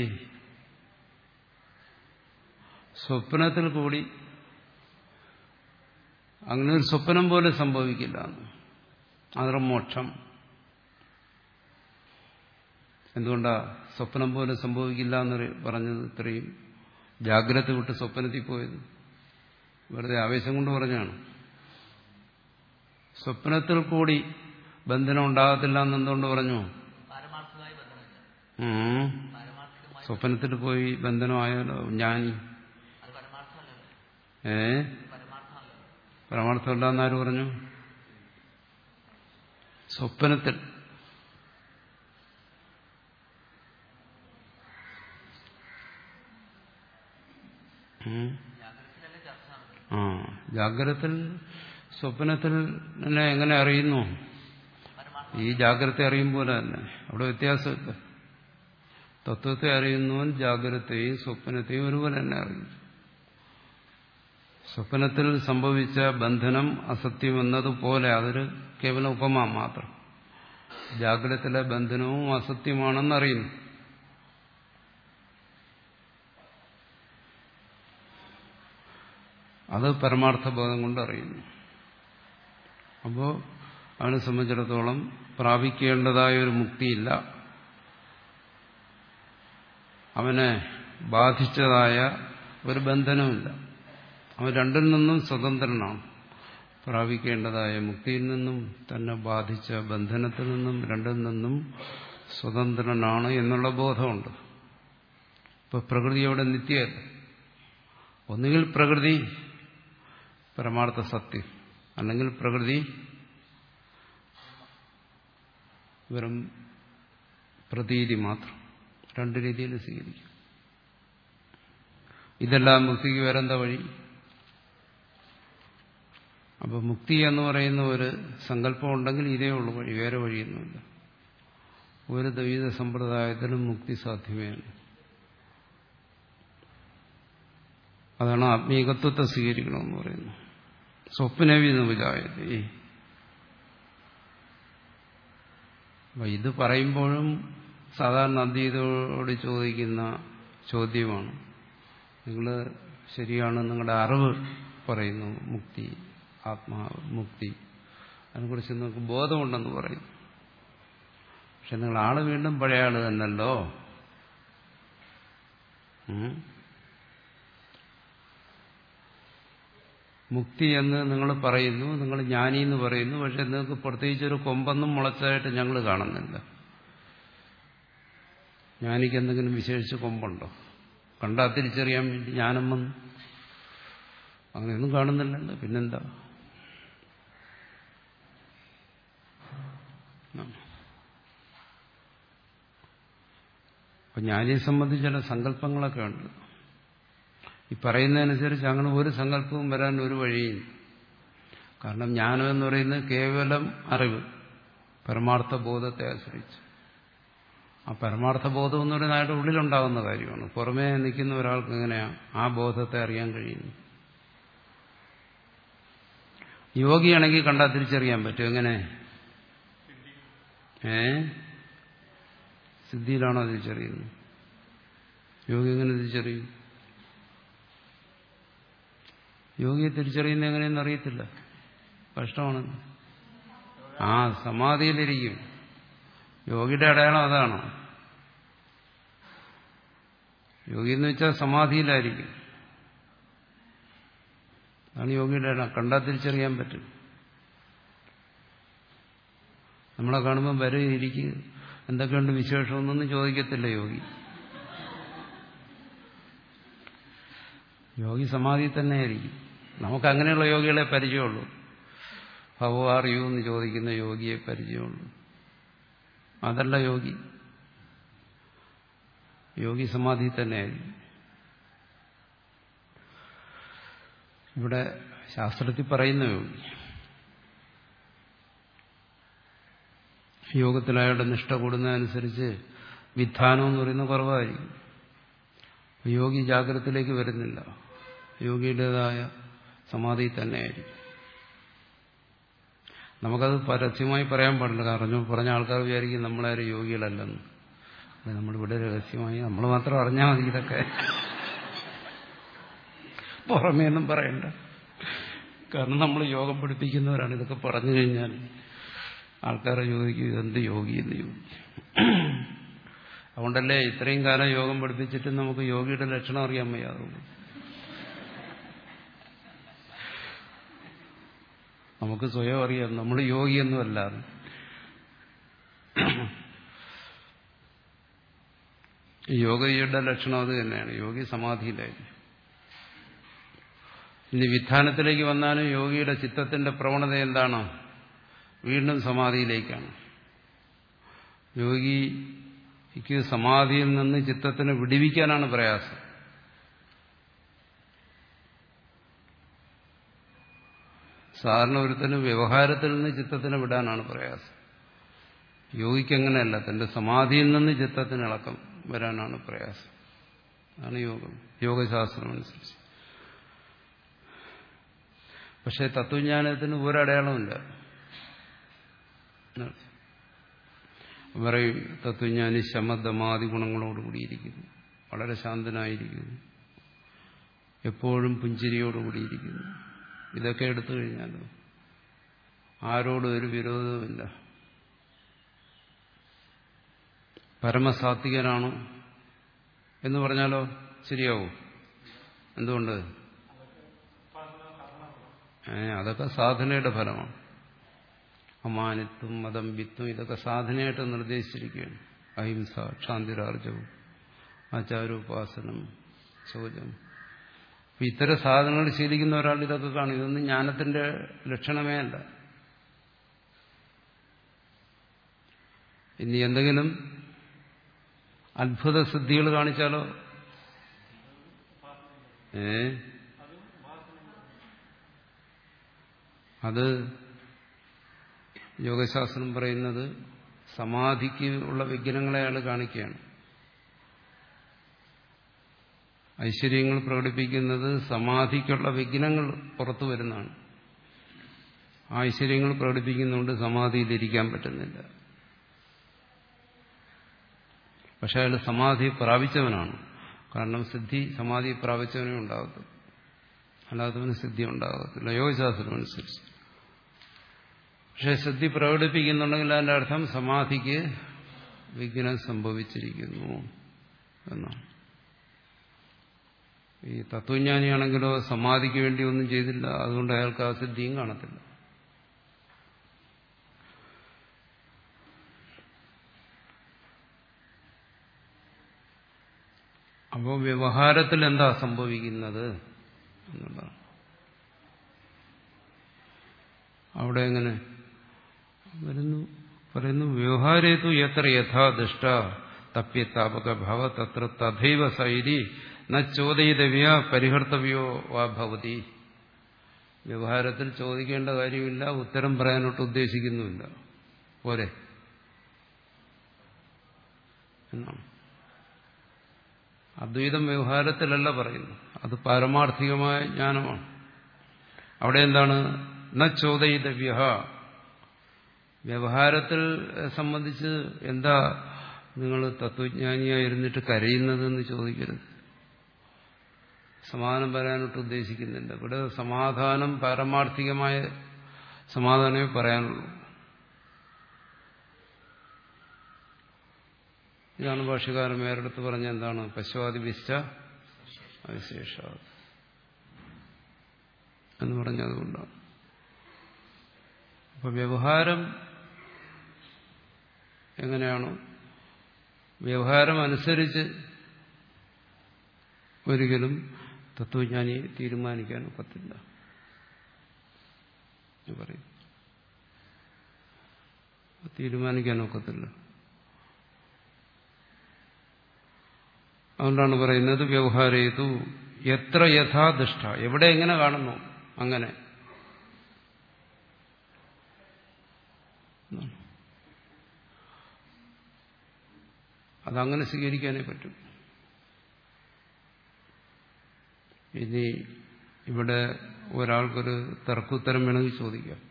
സ്വപ്നത്തിൽ കൂടി അങ്ങനെ ഒരു സ്വപ്നം പോലെ സംഭവിക്കില്ല. അനിർമോക്ഷം എന്തുകൊണ്ടാ സ്വപ്നം പോലെ സംഭവിക്കില്ല എന്ന് പറഞ്ഞത്? ഇത്രയും ജാഗ്രത വിട്ട് സ്വപ്നത്തിൽ പോയത് വെറുതെ ആവേശം കൊണ്ട് പറഞ്ഞാണ്. സ്വപ്നത്തിൽ കൂടി ബന്ധനം ഉണ്ടാകത്തില്ല എന്നെന്തുകൊണ്ട് പറഞ്ഞു? സ്വപ്നത്തിൽ പോയി ബന്ധനമായാലോ ജ്ഞാനി. ഏ പരമാർത്ഥമല്ല എന്നാര് പറഞ്ഞു? സ്വപ്നത്തിൽ ആ ജാഗ്രതത്തിൽ സ്വപ്നത്തിൽ എങ്ങനെ അറിയുന്നു? ഈ ജാഗ്രത അറിയും പോലെ തന്നെ. അവിടെ വ്യത്യാസമില്ല. തത്വത്തെ അറിയുന്നവൻ ജാഗ്രതയും സ്വപ്നത്തെയും ഒരുപോലെ തന്നെ അറിയുന്നു. സ്വപ്നത്തിൽ സംഭവിച്ച ബന്ധനം അസത്യം എന്നതുപോലെ അതൊരു കേവലം ഉപമ മാത്രം. ജാഗ്രതത്തിലെ ബന്ധനവും അസത്യമാണെന്നറിയുന്നു. അത് പരമാർത്ഥബോധം കൊണ്ട് അറിയുന്നു. അപ്പോൾ അവനെ സംബന്ധിച്ചിടത്തോളം പ്രാപിക്കേണ്ടതായ ഒരു മുക്തിയില്ല, അവനെ ബാധിച്ചതായ ഒരു ബന്ധനമില്ല. അവൻ രണ്ടിൽ നിന്നും സ്വതന്ത്രനാണ്. പ്രാപിക്കേണ്ടതായ മുക്തിയിൽ നിന്നും തന്നെ ബാധിച്ച ബന്ധനത്തിൽ നിന്നും രണ്ടിൽ നിന്നും സ്വതന്ത്രനാണ് എന്നുള്ള ബോധമുണ്ട്. ഇപ്പൊ പ്രകൃതിയോടെ നിത്യമല്ല. ഒന്നുകിൽ പ്രകൃതി പരമാർത്ഥ സത്യം, അല്ലെങ്കിൽ പ്രകൃതി വെറും പ്രതീതി മാത്രം. രണ്ട് രീതിയിൽ സ്വീകരിക്കും. ഇതെല്ലാം മുക്തിക്ക് വേറെന്താ വഴി? അപ്പൊ മുക്തി എന്ന് പറയുന്ന ഒരു സങ്കല്പം ഉണ്ടെങ്കിൽ ഇതേ ഉള്ളൂ വഴി, വേറെ വഴിയൊന്നുമില്ല. ഒരു ദ്വൈത സമ്പ്രദായത്തിലും മുക്തി സാധ്യമേയല്ല. അതാണ് ആത്മീകത്വത്തെ സ്വീകരിക്കണമെന്ന് പറയുന്നത്. സ്വപ്നവി നോപജായതേ. അപ്പൊ ഇത് പറയുമ്പോഴും സാധാരണ അദ്വൈതയോട് ചോദിക്കുന്ന ചോദ്യമാണ്. നിങ്ങൾ ശരിയാണ്, നിങ്ങളുടെ അറിവ് പറയുന്നു മുക്തി, ആത്മാവ് മുക്തി, അതിനെക്കുറിച്ച് നിങ്ങൾക്ക് ബോധമുണ്ടെന്ന് പറയും. പക്ഷെ നിങ്ങൾ ആള് വീണ്ടും പഴയ ആള് തന്നല്ലോ. മുക്തി എന്ന് നിങ്ങൾ പറയുന്നു, നിങ്ങൾ ജ്ഞാനി എന്ന് പറയുന്നു. പക്ഷെ നിങ്ങൾക്ക് പ്രത്യേകിച്ചൊരു കൊമ്പൊന്നും മുളച്ചതായിട്ട് ഞങ്ങൾ കാണുന്നില്ല. ജ്ഞാനിക്ക് എന്തെങ്കിലും വിശേഷിച്ച് കൊമ്പുണ്ടോ? കണ്ടാൽ തിരിച്ചറിയാൻ വേണ്ടി ജ്ഞാനം വന്നു, അങ്ങനെയൊന്നും കാണുന്നില്ലല്ലോ. പിന്നെന്താ? അപ്പൊ ജ്ഞാനിയെ സംബന്ധിച്ച് ചില സങ്കല്പങ്ങളൊക്കെ ഉണ്ട്. ഈ പറയുന്നതനുസരിച്ച് അങ്ങനെ ഒരു സങ്കല്പവും വരാൻ ഒരു വഴിയും. കാരണം ജ്ഞാനം എന്ന് പറയുന്നത് കേവലം അറിവ്, പരമാർത്ഥ ബോധത്തെ ആശ്രയിച്ച്. ആ പരമാർത്ഥ ബോധം എന്ന് പറയുന്നത് അയാളുടെ ഉള്ളിലുണ്ടാകുന്ന കാര്യമാണ്. പുറമേ നിൽക്കുന്ന ഒരാൾക്ക് എങ്ങനെയാണ് ആ ബോധത്തെ അറിയാൻ കഴിയുന്നു? യോഗിയാണെങ്കിൽ കണ്ടാൽ തിരിച്ചറിയാൻ പറ്റും. എങ്ങനെ? ഏ സിദ്ധിയിലാണോ തിരിച്ചറിയുന്നത്? യോഗി എങ്ങനെ തിരിച്ചറിയും? യോഗിയെ തിരിച്ചറിയുന്ന എങ്ങനെയെന്ന് അറിയത്തില്ല. കഷ്ടമാണ്. ആ സമാധിയിലിരിക്കും. യോഗിയുടെ അടയാളം അതാണ്. യോഗി എന്ന് വെച്ചാൽ സമാധിയിലായിരിക്കും. അതാണ് യോഗിയുടെ അടയാളം. കണ്ടാൽ തിരിച്ചറിയാൻ പറ്റും. നമ്മളെ കാണുമ്പോൾ വരെ ഇരിക്കും, എന്തൊക്കെയുണ്ട് വിശേഷമൊന്നും ചോദിക്കത്തില്ല യോഗി. യോഗി സമാധി തന്നെയായിരിക്കും. നമുക്ക് അങ്ങനെയുള്ള യോഗികളെ പരിചയമുള്ളൂ. ഹൗ ആർ യു എന്ന് ചോദിക്കുന്ന യോഗിയെ പരിചയമുള്ളൂ. അതല്ല യോഗി. യോഗി സമാധി തന്നെയായിരിക്കും. ഇവിടെ ശാസ്ത്രത്തിൽ പറയുന്ന യോഗി യോഗത്തിൽ അയാളുടെ നിഷ്ഠ കൂടുന്നതനുസരിച്ച് വിധാനം എന്ന് പറയുന്ന കുറവായിരിക്കും. യോഗി ജാഗ്രതത്തിലേക്ക് വരുന്നില്ല, യോഗിയുടേതായ സമാധി തന്നെയായിരിക്കും. നമുക്കത് പരസ്യമായി പറയാൻ പാടില്ല. കാരണം പറഞ്ഞ ആൾക്കാർ വിചാരിക്കും നമ്മളാരും യോഗികളല്ലെന്ന്. നമ്മളിവിടെ രഹസ്യമായി നമ്മൾ മാത്രം അറിഞ്ഞാൽ മതി. ഇതൊക്കെ പുറമേയൊന്നും പറയണ്ട. കാരണം നമ്മൾ യോഗം പഠിപ്പിക്കുന്നവരാണ്. ഇതൊക്കെ പറഞ്ഞു കഴിഞ്ഞാൽ ആൾക്കാരെ ചോദിക്കും ഇതെന്ത് യോഗി എന്ന് ചോദിക്കും. അതുകൊണ്ടല്ലേ ഇത്രയും കാലം യോഗം പഠിപ്പിച്ചിട്ട് നമുക്ക് യോഗിയുടെ ലക്ഷണം അറിയാൻ വയ്യാതുള്ളൂ. നമുക്ക് സ്വയം അറിയാം നമ്മൾ യോഗിയൊന്നും അല്ലാതെ. യോഗിയുടെ ലക്ഷണം അത് തന്നെയാണ്. യോഗി സമാധിയിലായിരിക്കും. ഇനി വിധാനത്തിലേക്ക് വന്നാലും യോഗിയുടെ ചിത്തത്തിന്റെ പ്രവണത എന്താണ്? വീണ്ടും സമാധിയിലേക്കാണ്. യോഗിക്ക് സമാധിയിൽ നിന്ന് ചിത്തത്തിനെ വിടിവിക്കാനാണ് പ്രയാസം. സാധാരണ ഒരുത്തന് വ്യവഹാരത്തിൽ നിന്ന് ചിത്തത്തിനെ വിടാനാണ് പ്രയാസം. യോഗിക്ക് അങ്ങനെയല്ല, തന്റെ സമാധിയിൽ നിന്ന് ചിത്തത്തിന് ഇളക്കം വരാനാണ് പ്രയാസം. അതാണ് യോഗം, യോഗശാസ്ത്രം അനുസരിച്ച്. പക്ഷെ തത്വജ്ഞാനത്തിന് ഒരടയാളമില്ല. പറയും തത്വജ്ഞാനി ശമദമാദി ഗുണങ്ങളോടുകൂടിയിരിക്കുന്നു, വളരെ ശാന്തനായിരിക്കുന്നു, എപ്പോഴും പുഞ്ചിരിയോടുകൂടിയിരിക്കുന്നു. ഇതൊക്കെ എടുത്തു കഴിഞ്ഞാലോ ആരോടും ഒരു വിരോധവുമില്ല. പരമസാത്വികനാണോ എന്ന് പറഞ്ഞാലോ ശരിയാവും. എന്തുകൊണ്ട്? ഏ അതൊക്കെ സാധനയുടെ ഫലമാണ്. അമാനിത്വം മദംബിത്വം ഇതൊക്കെ സാധനയായിട്ട് നിർദ്ദേശിച്ചിരിക്കുകയാണ്. അഹിംസ, ക്ഷാന്തിരാർജവും, ആചാരോപാസനം, ശൗചം. ഇത്തരം സാധനങ്ങൾ ശീലിക്കുന്ന ഒരാൾ ഇതൊക്കെ കാണും. ഇതൊന്നും ജ്ഞാനത്തിന്റെ ലക്ഷണമേ അല്ല. ഇനി എന്തെങ്കിലും അത്ഭുത സിദ്ധികൾ കാണിച്ചാലോ ഏ അത് യോഗശാസ്ത്രം പറയുന്നത് സമാധിക്ക് ഉള്ള വിഘ്നങ്ങളെ അയാൾ കാണിക്കുകയാണ്. ഐശ്വര്യങ്ങൾ പ്രകടിപ്പിക്കുന്നത് സമാധിക്കുള്ള വിഘ്നങ്ങൾ പുറത്തു വരുന്നതാണ്. ആ ഐശ്വര്യങ്ങൾ പ്രകടിപ്പിക്കുന്നുണ്ട് സമാധിയിലിരിക്കാൻ പറ്റുന്നില്ല. പക്ഷെ അയാൾ സമാധി പ്രാപിച്ചവനാണ്. കാരണം സിദ്ധി സമാധി പ്രാപിച്ചവനേ ഉണ്ടാകത്തുള്ളൂ, അല്ലാത്തവന് സിദ്ധി ഉണ്ടാകത്തില്ല യോഗശാസ്ത്രം അനുസരിച്ച്. പക്ഷെ സിദ്ധി പ്രകടിപ്പിക്കുന്നുണ്ടെങ്കിൽ അതിന്റെ അർത്ഥം സമാധിക്ക് വിഘ്നം സംഭവിച്ചിരിക്കുന്നു എന്നാണ്. ഈ തത്വജ്ഞാനിയാണെങ്കിലോ സമാധിക്ക് വേണ്ടി ഒന്നും ചെയ്തില്ല, അതുകൊണ്ട് അയാൾക്ക് ആ സിദ്ധിയും കാണത്തില്ല. അപ്പോൾ വ്യവഹാരത്തിൽ എന്താ സംഭവിക്കുന്നത് എന്നുള്ളതാണ്. അവിടെ എങ്ങനെ വരുന്നു പറയുന്നു, വ്യവഹാരേതു എത്ര യഥാദൃഷ്ട തപ്യതാപക ഭവ തത്ര തഥൈവ സൈരി ന ചോദയിതവ്യ പരിഹർത്തവ്യോ വാ ഭവതി. വ്യവഹാരത്തിൽ ചോദിക്കേണ്ട കാര്യമില്ല, ഉത്തരം പറയാനോട്ട് ഉദ്ദേശിക്കുന്നുമില്ല, പോരെ എന്നാണ്. അദ്വൈതം വ്യവഹാരത്തിലല്ല പറയുന്നു, അത് പാരമാർത്ഥികമായ ജ്ഞാനമാണ്. അവിടെ എന്താണ്? ന ചോദയിതവ്യ. വ്യവഹാരത്തിൽ സംബന്ധിച്ച് എന്താ നിങ്ങൾ തത്വജ്ഞാനിയായിരുന്നിട്ട് കരയുന്നതെന്ന് ചോദിക്കരുത്. സമാധാനം പറയാനോട്ട് ഉദ്ദേശിക്കുന്നില്ല. ഇവിടെ സമാധാനം പാരമാർത്ഥികമായ സമാധാനമേ പറയാനുള്ളൂ. ഇതാണ് ഭാഷ്യകാരൻ വേറെടുത്ത് പറഞ്ഞ എന്താണ്? പശ്വാദിവിശ്ച അവിശേഷ എന്ന് പറഞ്ഞതുകൊണ്ടാണ്. അപ്പൊ വ്യവഹാരം എങ്ങനെയാണോ, വ്യവഹാരം അനുസരിച്ച് ഒരിക്കലും തത്വജ്ഞാനിയെ തീരുമാനിക്കാൻ ഒക്കത്തില്ല. പറയും. തീരുമാനിക്കാൻ ഒക്കത്തില്ല. അതുകൊണ്ടാണ് പറയുന്നത് വ്യവഹാരേതു എത്ര യഥാദിഷ്ഠ, എവിടെ എങ്ങനെ കാണുന്നു അങ്ങനെ. അതങ്ങനെ സ്വീകരിക്കാനേ പറ്റും. ഇനി ഇവിടെ ഒരാൾക്കൊരു തർക്കുത്തരം വേണമെങ്കിൽ ചോദിക്കാം.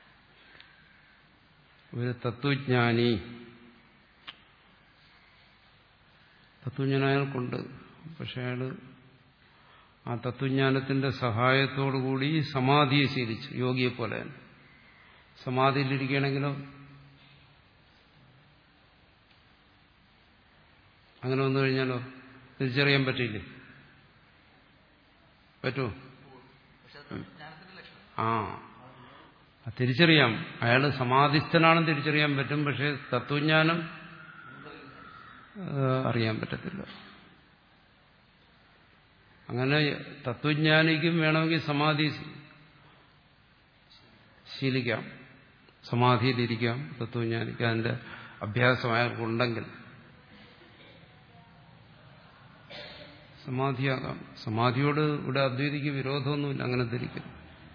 ഒരു തത്വജ്ഞാനി തത്വജ്ഞാനം അയാൾക്കുണ്ട്. പക്ഷെ അയാൾ ആ തത്വജ്ഞാനത്തിന്റെ സഹായത്തോടുകൂടി സമാധിയെ ശീലിച്ചു, യോഗിയെ പോലെ. സമാധിയിലിരിക്കുകയാണെങ്കിലോ അങ്ങനെ വന്നു കഴിഞ്ഞാലോ തിരിച്ചറിയാൻ പറ്റില്ലേ? പറ്റുമോ? ആ തിരിച്ചറിയാം. അയാൾ സമാധിസ്ഥനാണെന്ന് തിരിച്ചറിയാൻ പറ്റും. പക്ഷെ തത്വജ്ഞാനം അറിയാൻ പറ്റത്തില്ല. അങ്ങനെ തത്വജ്ഞാനിക്കും വേണമെങ്കിൽ സമാധി ശീലിക്കാം, സമാധിയിലിരിക്കാം. തത്വജ്ഞാനിക്ക് അതിന്റെ അഭ്യാസം അയാൾക്കുണ്ടെങ്കിൽ സമാധിയാകാം. സമാധിയോട് ഇവിടെ അദ്വൈതിക്ക് വിരോധമൊന്നുമില്ല. അങ്ങനെ ധരിക്കുന്നു.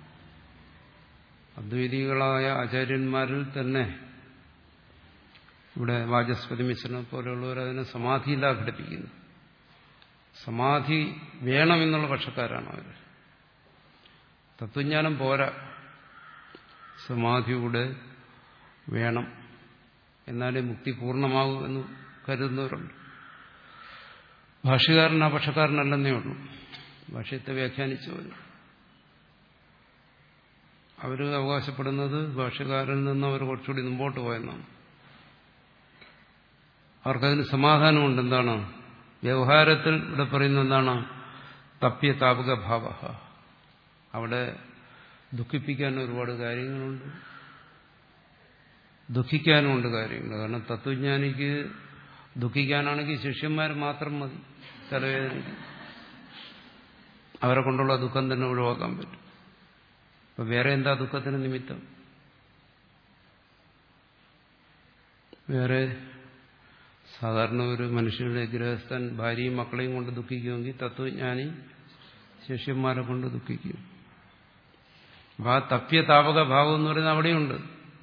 അദ്വൈതികളായ ആചാര്യന്മാരിൽ തന്നെ ഇവിടെ വാചസ്പതി മിശ്രനെ പോലെയുള്ളവർ അതിനെ സമാധിയിലാണ് ഘടിപ്പിക്കുന്നു. സമാധി വേണമെന്നുള്ള പക്ഷക്കാരാണ് അവർ. തത്വജ്ഞാനം പോരാ, സമാധിയുടെ വേണം, എന്നാലേ മുക്തി പൂർണ്ണമാകൂ എന്ന് കരുതുന്നവരുണ്ട്. ഭാഷ്യകാരൻ ആ പക്ഷക്കാരനല്ലെന്നേ ഉള്ളൂ. ഭാഷ്യത്തെ വ്യാഖ്യാനിച്ചവർ അവർ അവകാശപ്പെടുന്നത് ഭാഷ്യകാരനിൽ നിന്ന് അവർ കുറച്ചുകൂടി മുമ്പോട്ട് പോയെന്നാണ്. അവർക്കതിന് സമാധാനമുണ്ട്. എന്താണ് വ്യവഹാരത്തിൽ ഇവിടെ പറയുന്നത്? എന്താണ് തപ്യ താപക ഭാവ. അവിടെ ദുഃഖിപ്പിക്കാൻ ഒരുപാട് കാര്യങ്ങളുണ്ട്, ദുഃഖിക്കാനുമുണ്ട് കാര്യങ്ങൾ. കാരണം തത്വജ്ഞാനിക്ക് ദുഃഖിക്കാനാണെങ്കിൽ ശിഷ്യന്മാർ മാത്രം മതി. തലവേദനയ്ക്ക് അവരെ കൊണ്ടുള്ള ദുഃഖം തന്നെ ഒഴിവാക്കാൻ പറ്റും. അപ്പൊ വേറെ എന്താ ദുഃഖത്തിന് നിമിത്തം? വേറെ സാധാരണ ഒരു മനുഷ്യരുടെ ഗൃഹസ്ഥൻ ഭാര്യയും മക്കളെയും കൊണ്ട് ദുഃഖിക്കുമെങ്കിൽ തത്വജ്ഞാനി ശിഷ്യന്മാരെ കൊണ്ട് ദുഃഖിക്കും. അപ്പൊ ആ തപ്യ താപക ഭാവം എന്ന് പറയുന്നത് അവിടെയുണ്ട്.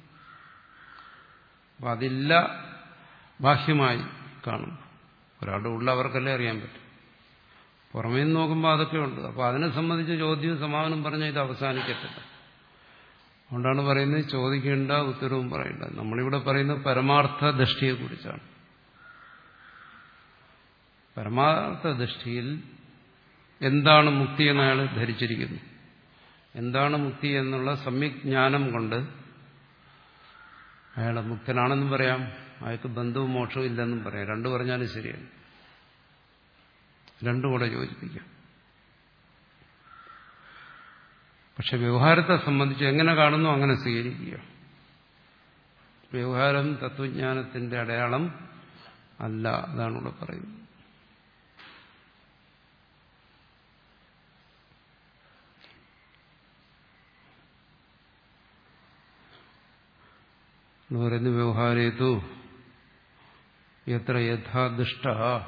അപ്പൊ അതില്ല ബാഹ്യമായി കാണും. ഒരാളുടെ ഉള്ള അവർക്കല്ലേ അറിയാൻ പറ്റും. പുറമേ നിന്ന് നോക്കുമ്പോൾ അതൊക്കെ ഉണ്ട്. അപ്പൊ അതിനെ സംബന്ധിച്ച് ചോദ്യവും സമാധാനം പറഞ്ഞാൽ ഇത് അവസാനിക്കത്തില്ല. അതുകൊണ്ടാണ് പറയുന്നത് ചോദിക്കേണ്ട ഉത്തരവും പറയേണ്ട. നമ്മളിവിടെ പറയുന്നത് പരമാർത്ഥ ദൃഷ്ടിയെക്കുറിച്ചാണ്. പരമാർത്ഥ ദൃഷ്ടിയിൽ എന്താണ് മുക്തി എന്ന് അയാൾ ധരിച്ചിരിക്കുന്നു. എന്താണ് മുക്തി എന്നുള്ള സമ്യക് ജ്ഞാനം കൊണ്ട് അയാൾ മുക്തനാണെന്നും പറയാം, അയാൾക്ക് ബന്ധവും മോക്ഷവും ഇല്ലെന്നും പറയാം. രണ്ടു പറഞ്ഞാലും ശരിയാണ്. രണ്ടും കൂടെ യോജിപ്പിക്കാം. പക്ഷെ വ്യവഹാരത്തെ സംബന്ധിച്ച് എങ്ങനെ കാണുന്നു അങ്ങനെ സ്വീകരിക്കുക. വ്യവഹാരം തത്വജ്ഞാനത്തിന്റെ അടയാളം അല്ല. അതാണ് ഇവിടെ പറയുന്നത്. എന്ന് പറയുന്നത് വ്യവഹാരേതു എത്ര യഥാദിഷ്ട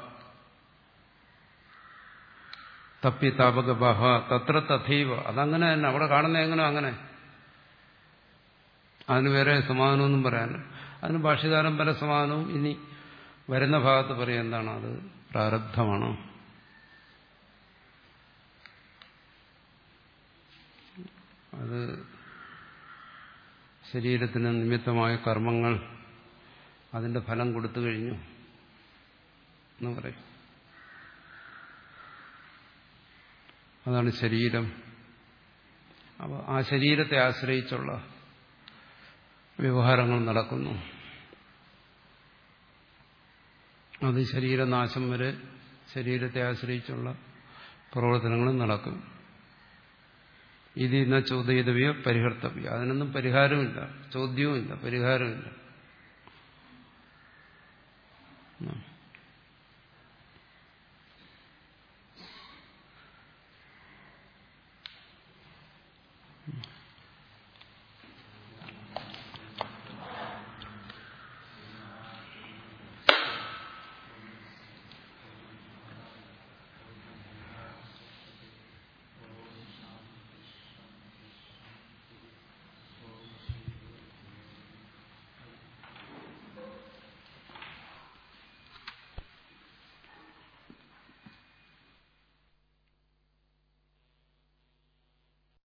തപ്പി താപക ബഹ തത്ര തഥൈവ. അതങ്ങനെ തന്നെ അവിടെ കാണുന്ന എങ്ങനെ അങ്ങനെ. അതിന് വേറെ സമാധാനമൊന്നും പറയാനില്ല. അതിന് ഭാഷ്യകാരൻ പല സമാധാനവും ഇനി വരുന്ന ഭാഗത്ത് പറയാം. എന്താണ് അത്? പ്രാരബ്ധമാണ്. അത് ശരീരത്തിന് നിമിത്തമായ കർമ്മങ്ങൾ അതിന്റെ ഫലം കൊടുത്തു കഴിഞ്ഞു എന്ന് പറയും. അതാണ് ശരീരം. അപ്പോൾ ആ ശരീരത്തെ ആശ്രയിച്ചുള്ള വ്യവഹാരങ്ങൾ നടക്കുന്നു. അത് ശരീരനാശം വരെ ശരീരത്തെ ആശ്രയിച്ചുള്ള പ്രവർത്തനങ്ങളും നടക്കും. ഇതിന്ന ചോദ്യതവ്യ പരിഹർത്തവ്യ. അതിനൊന്നും പരിഹാരമില്ല, ചോദ്യവുമില്ല, പരിഹാരമില്ല.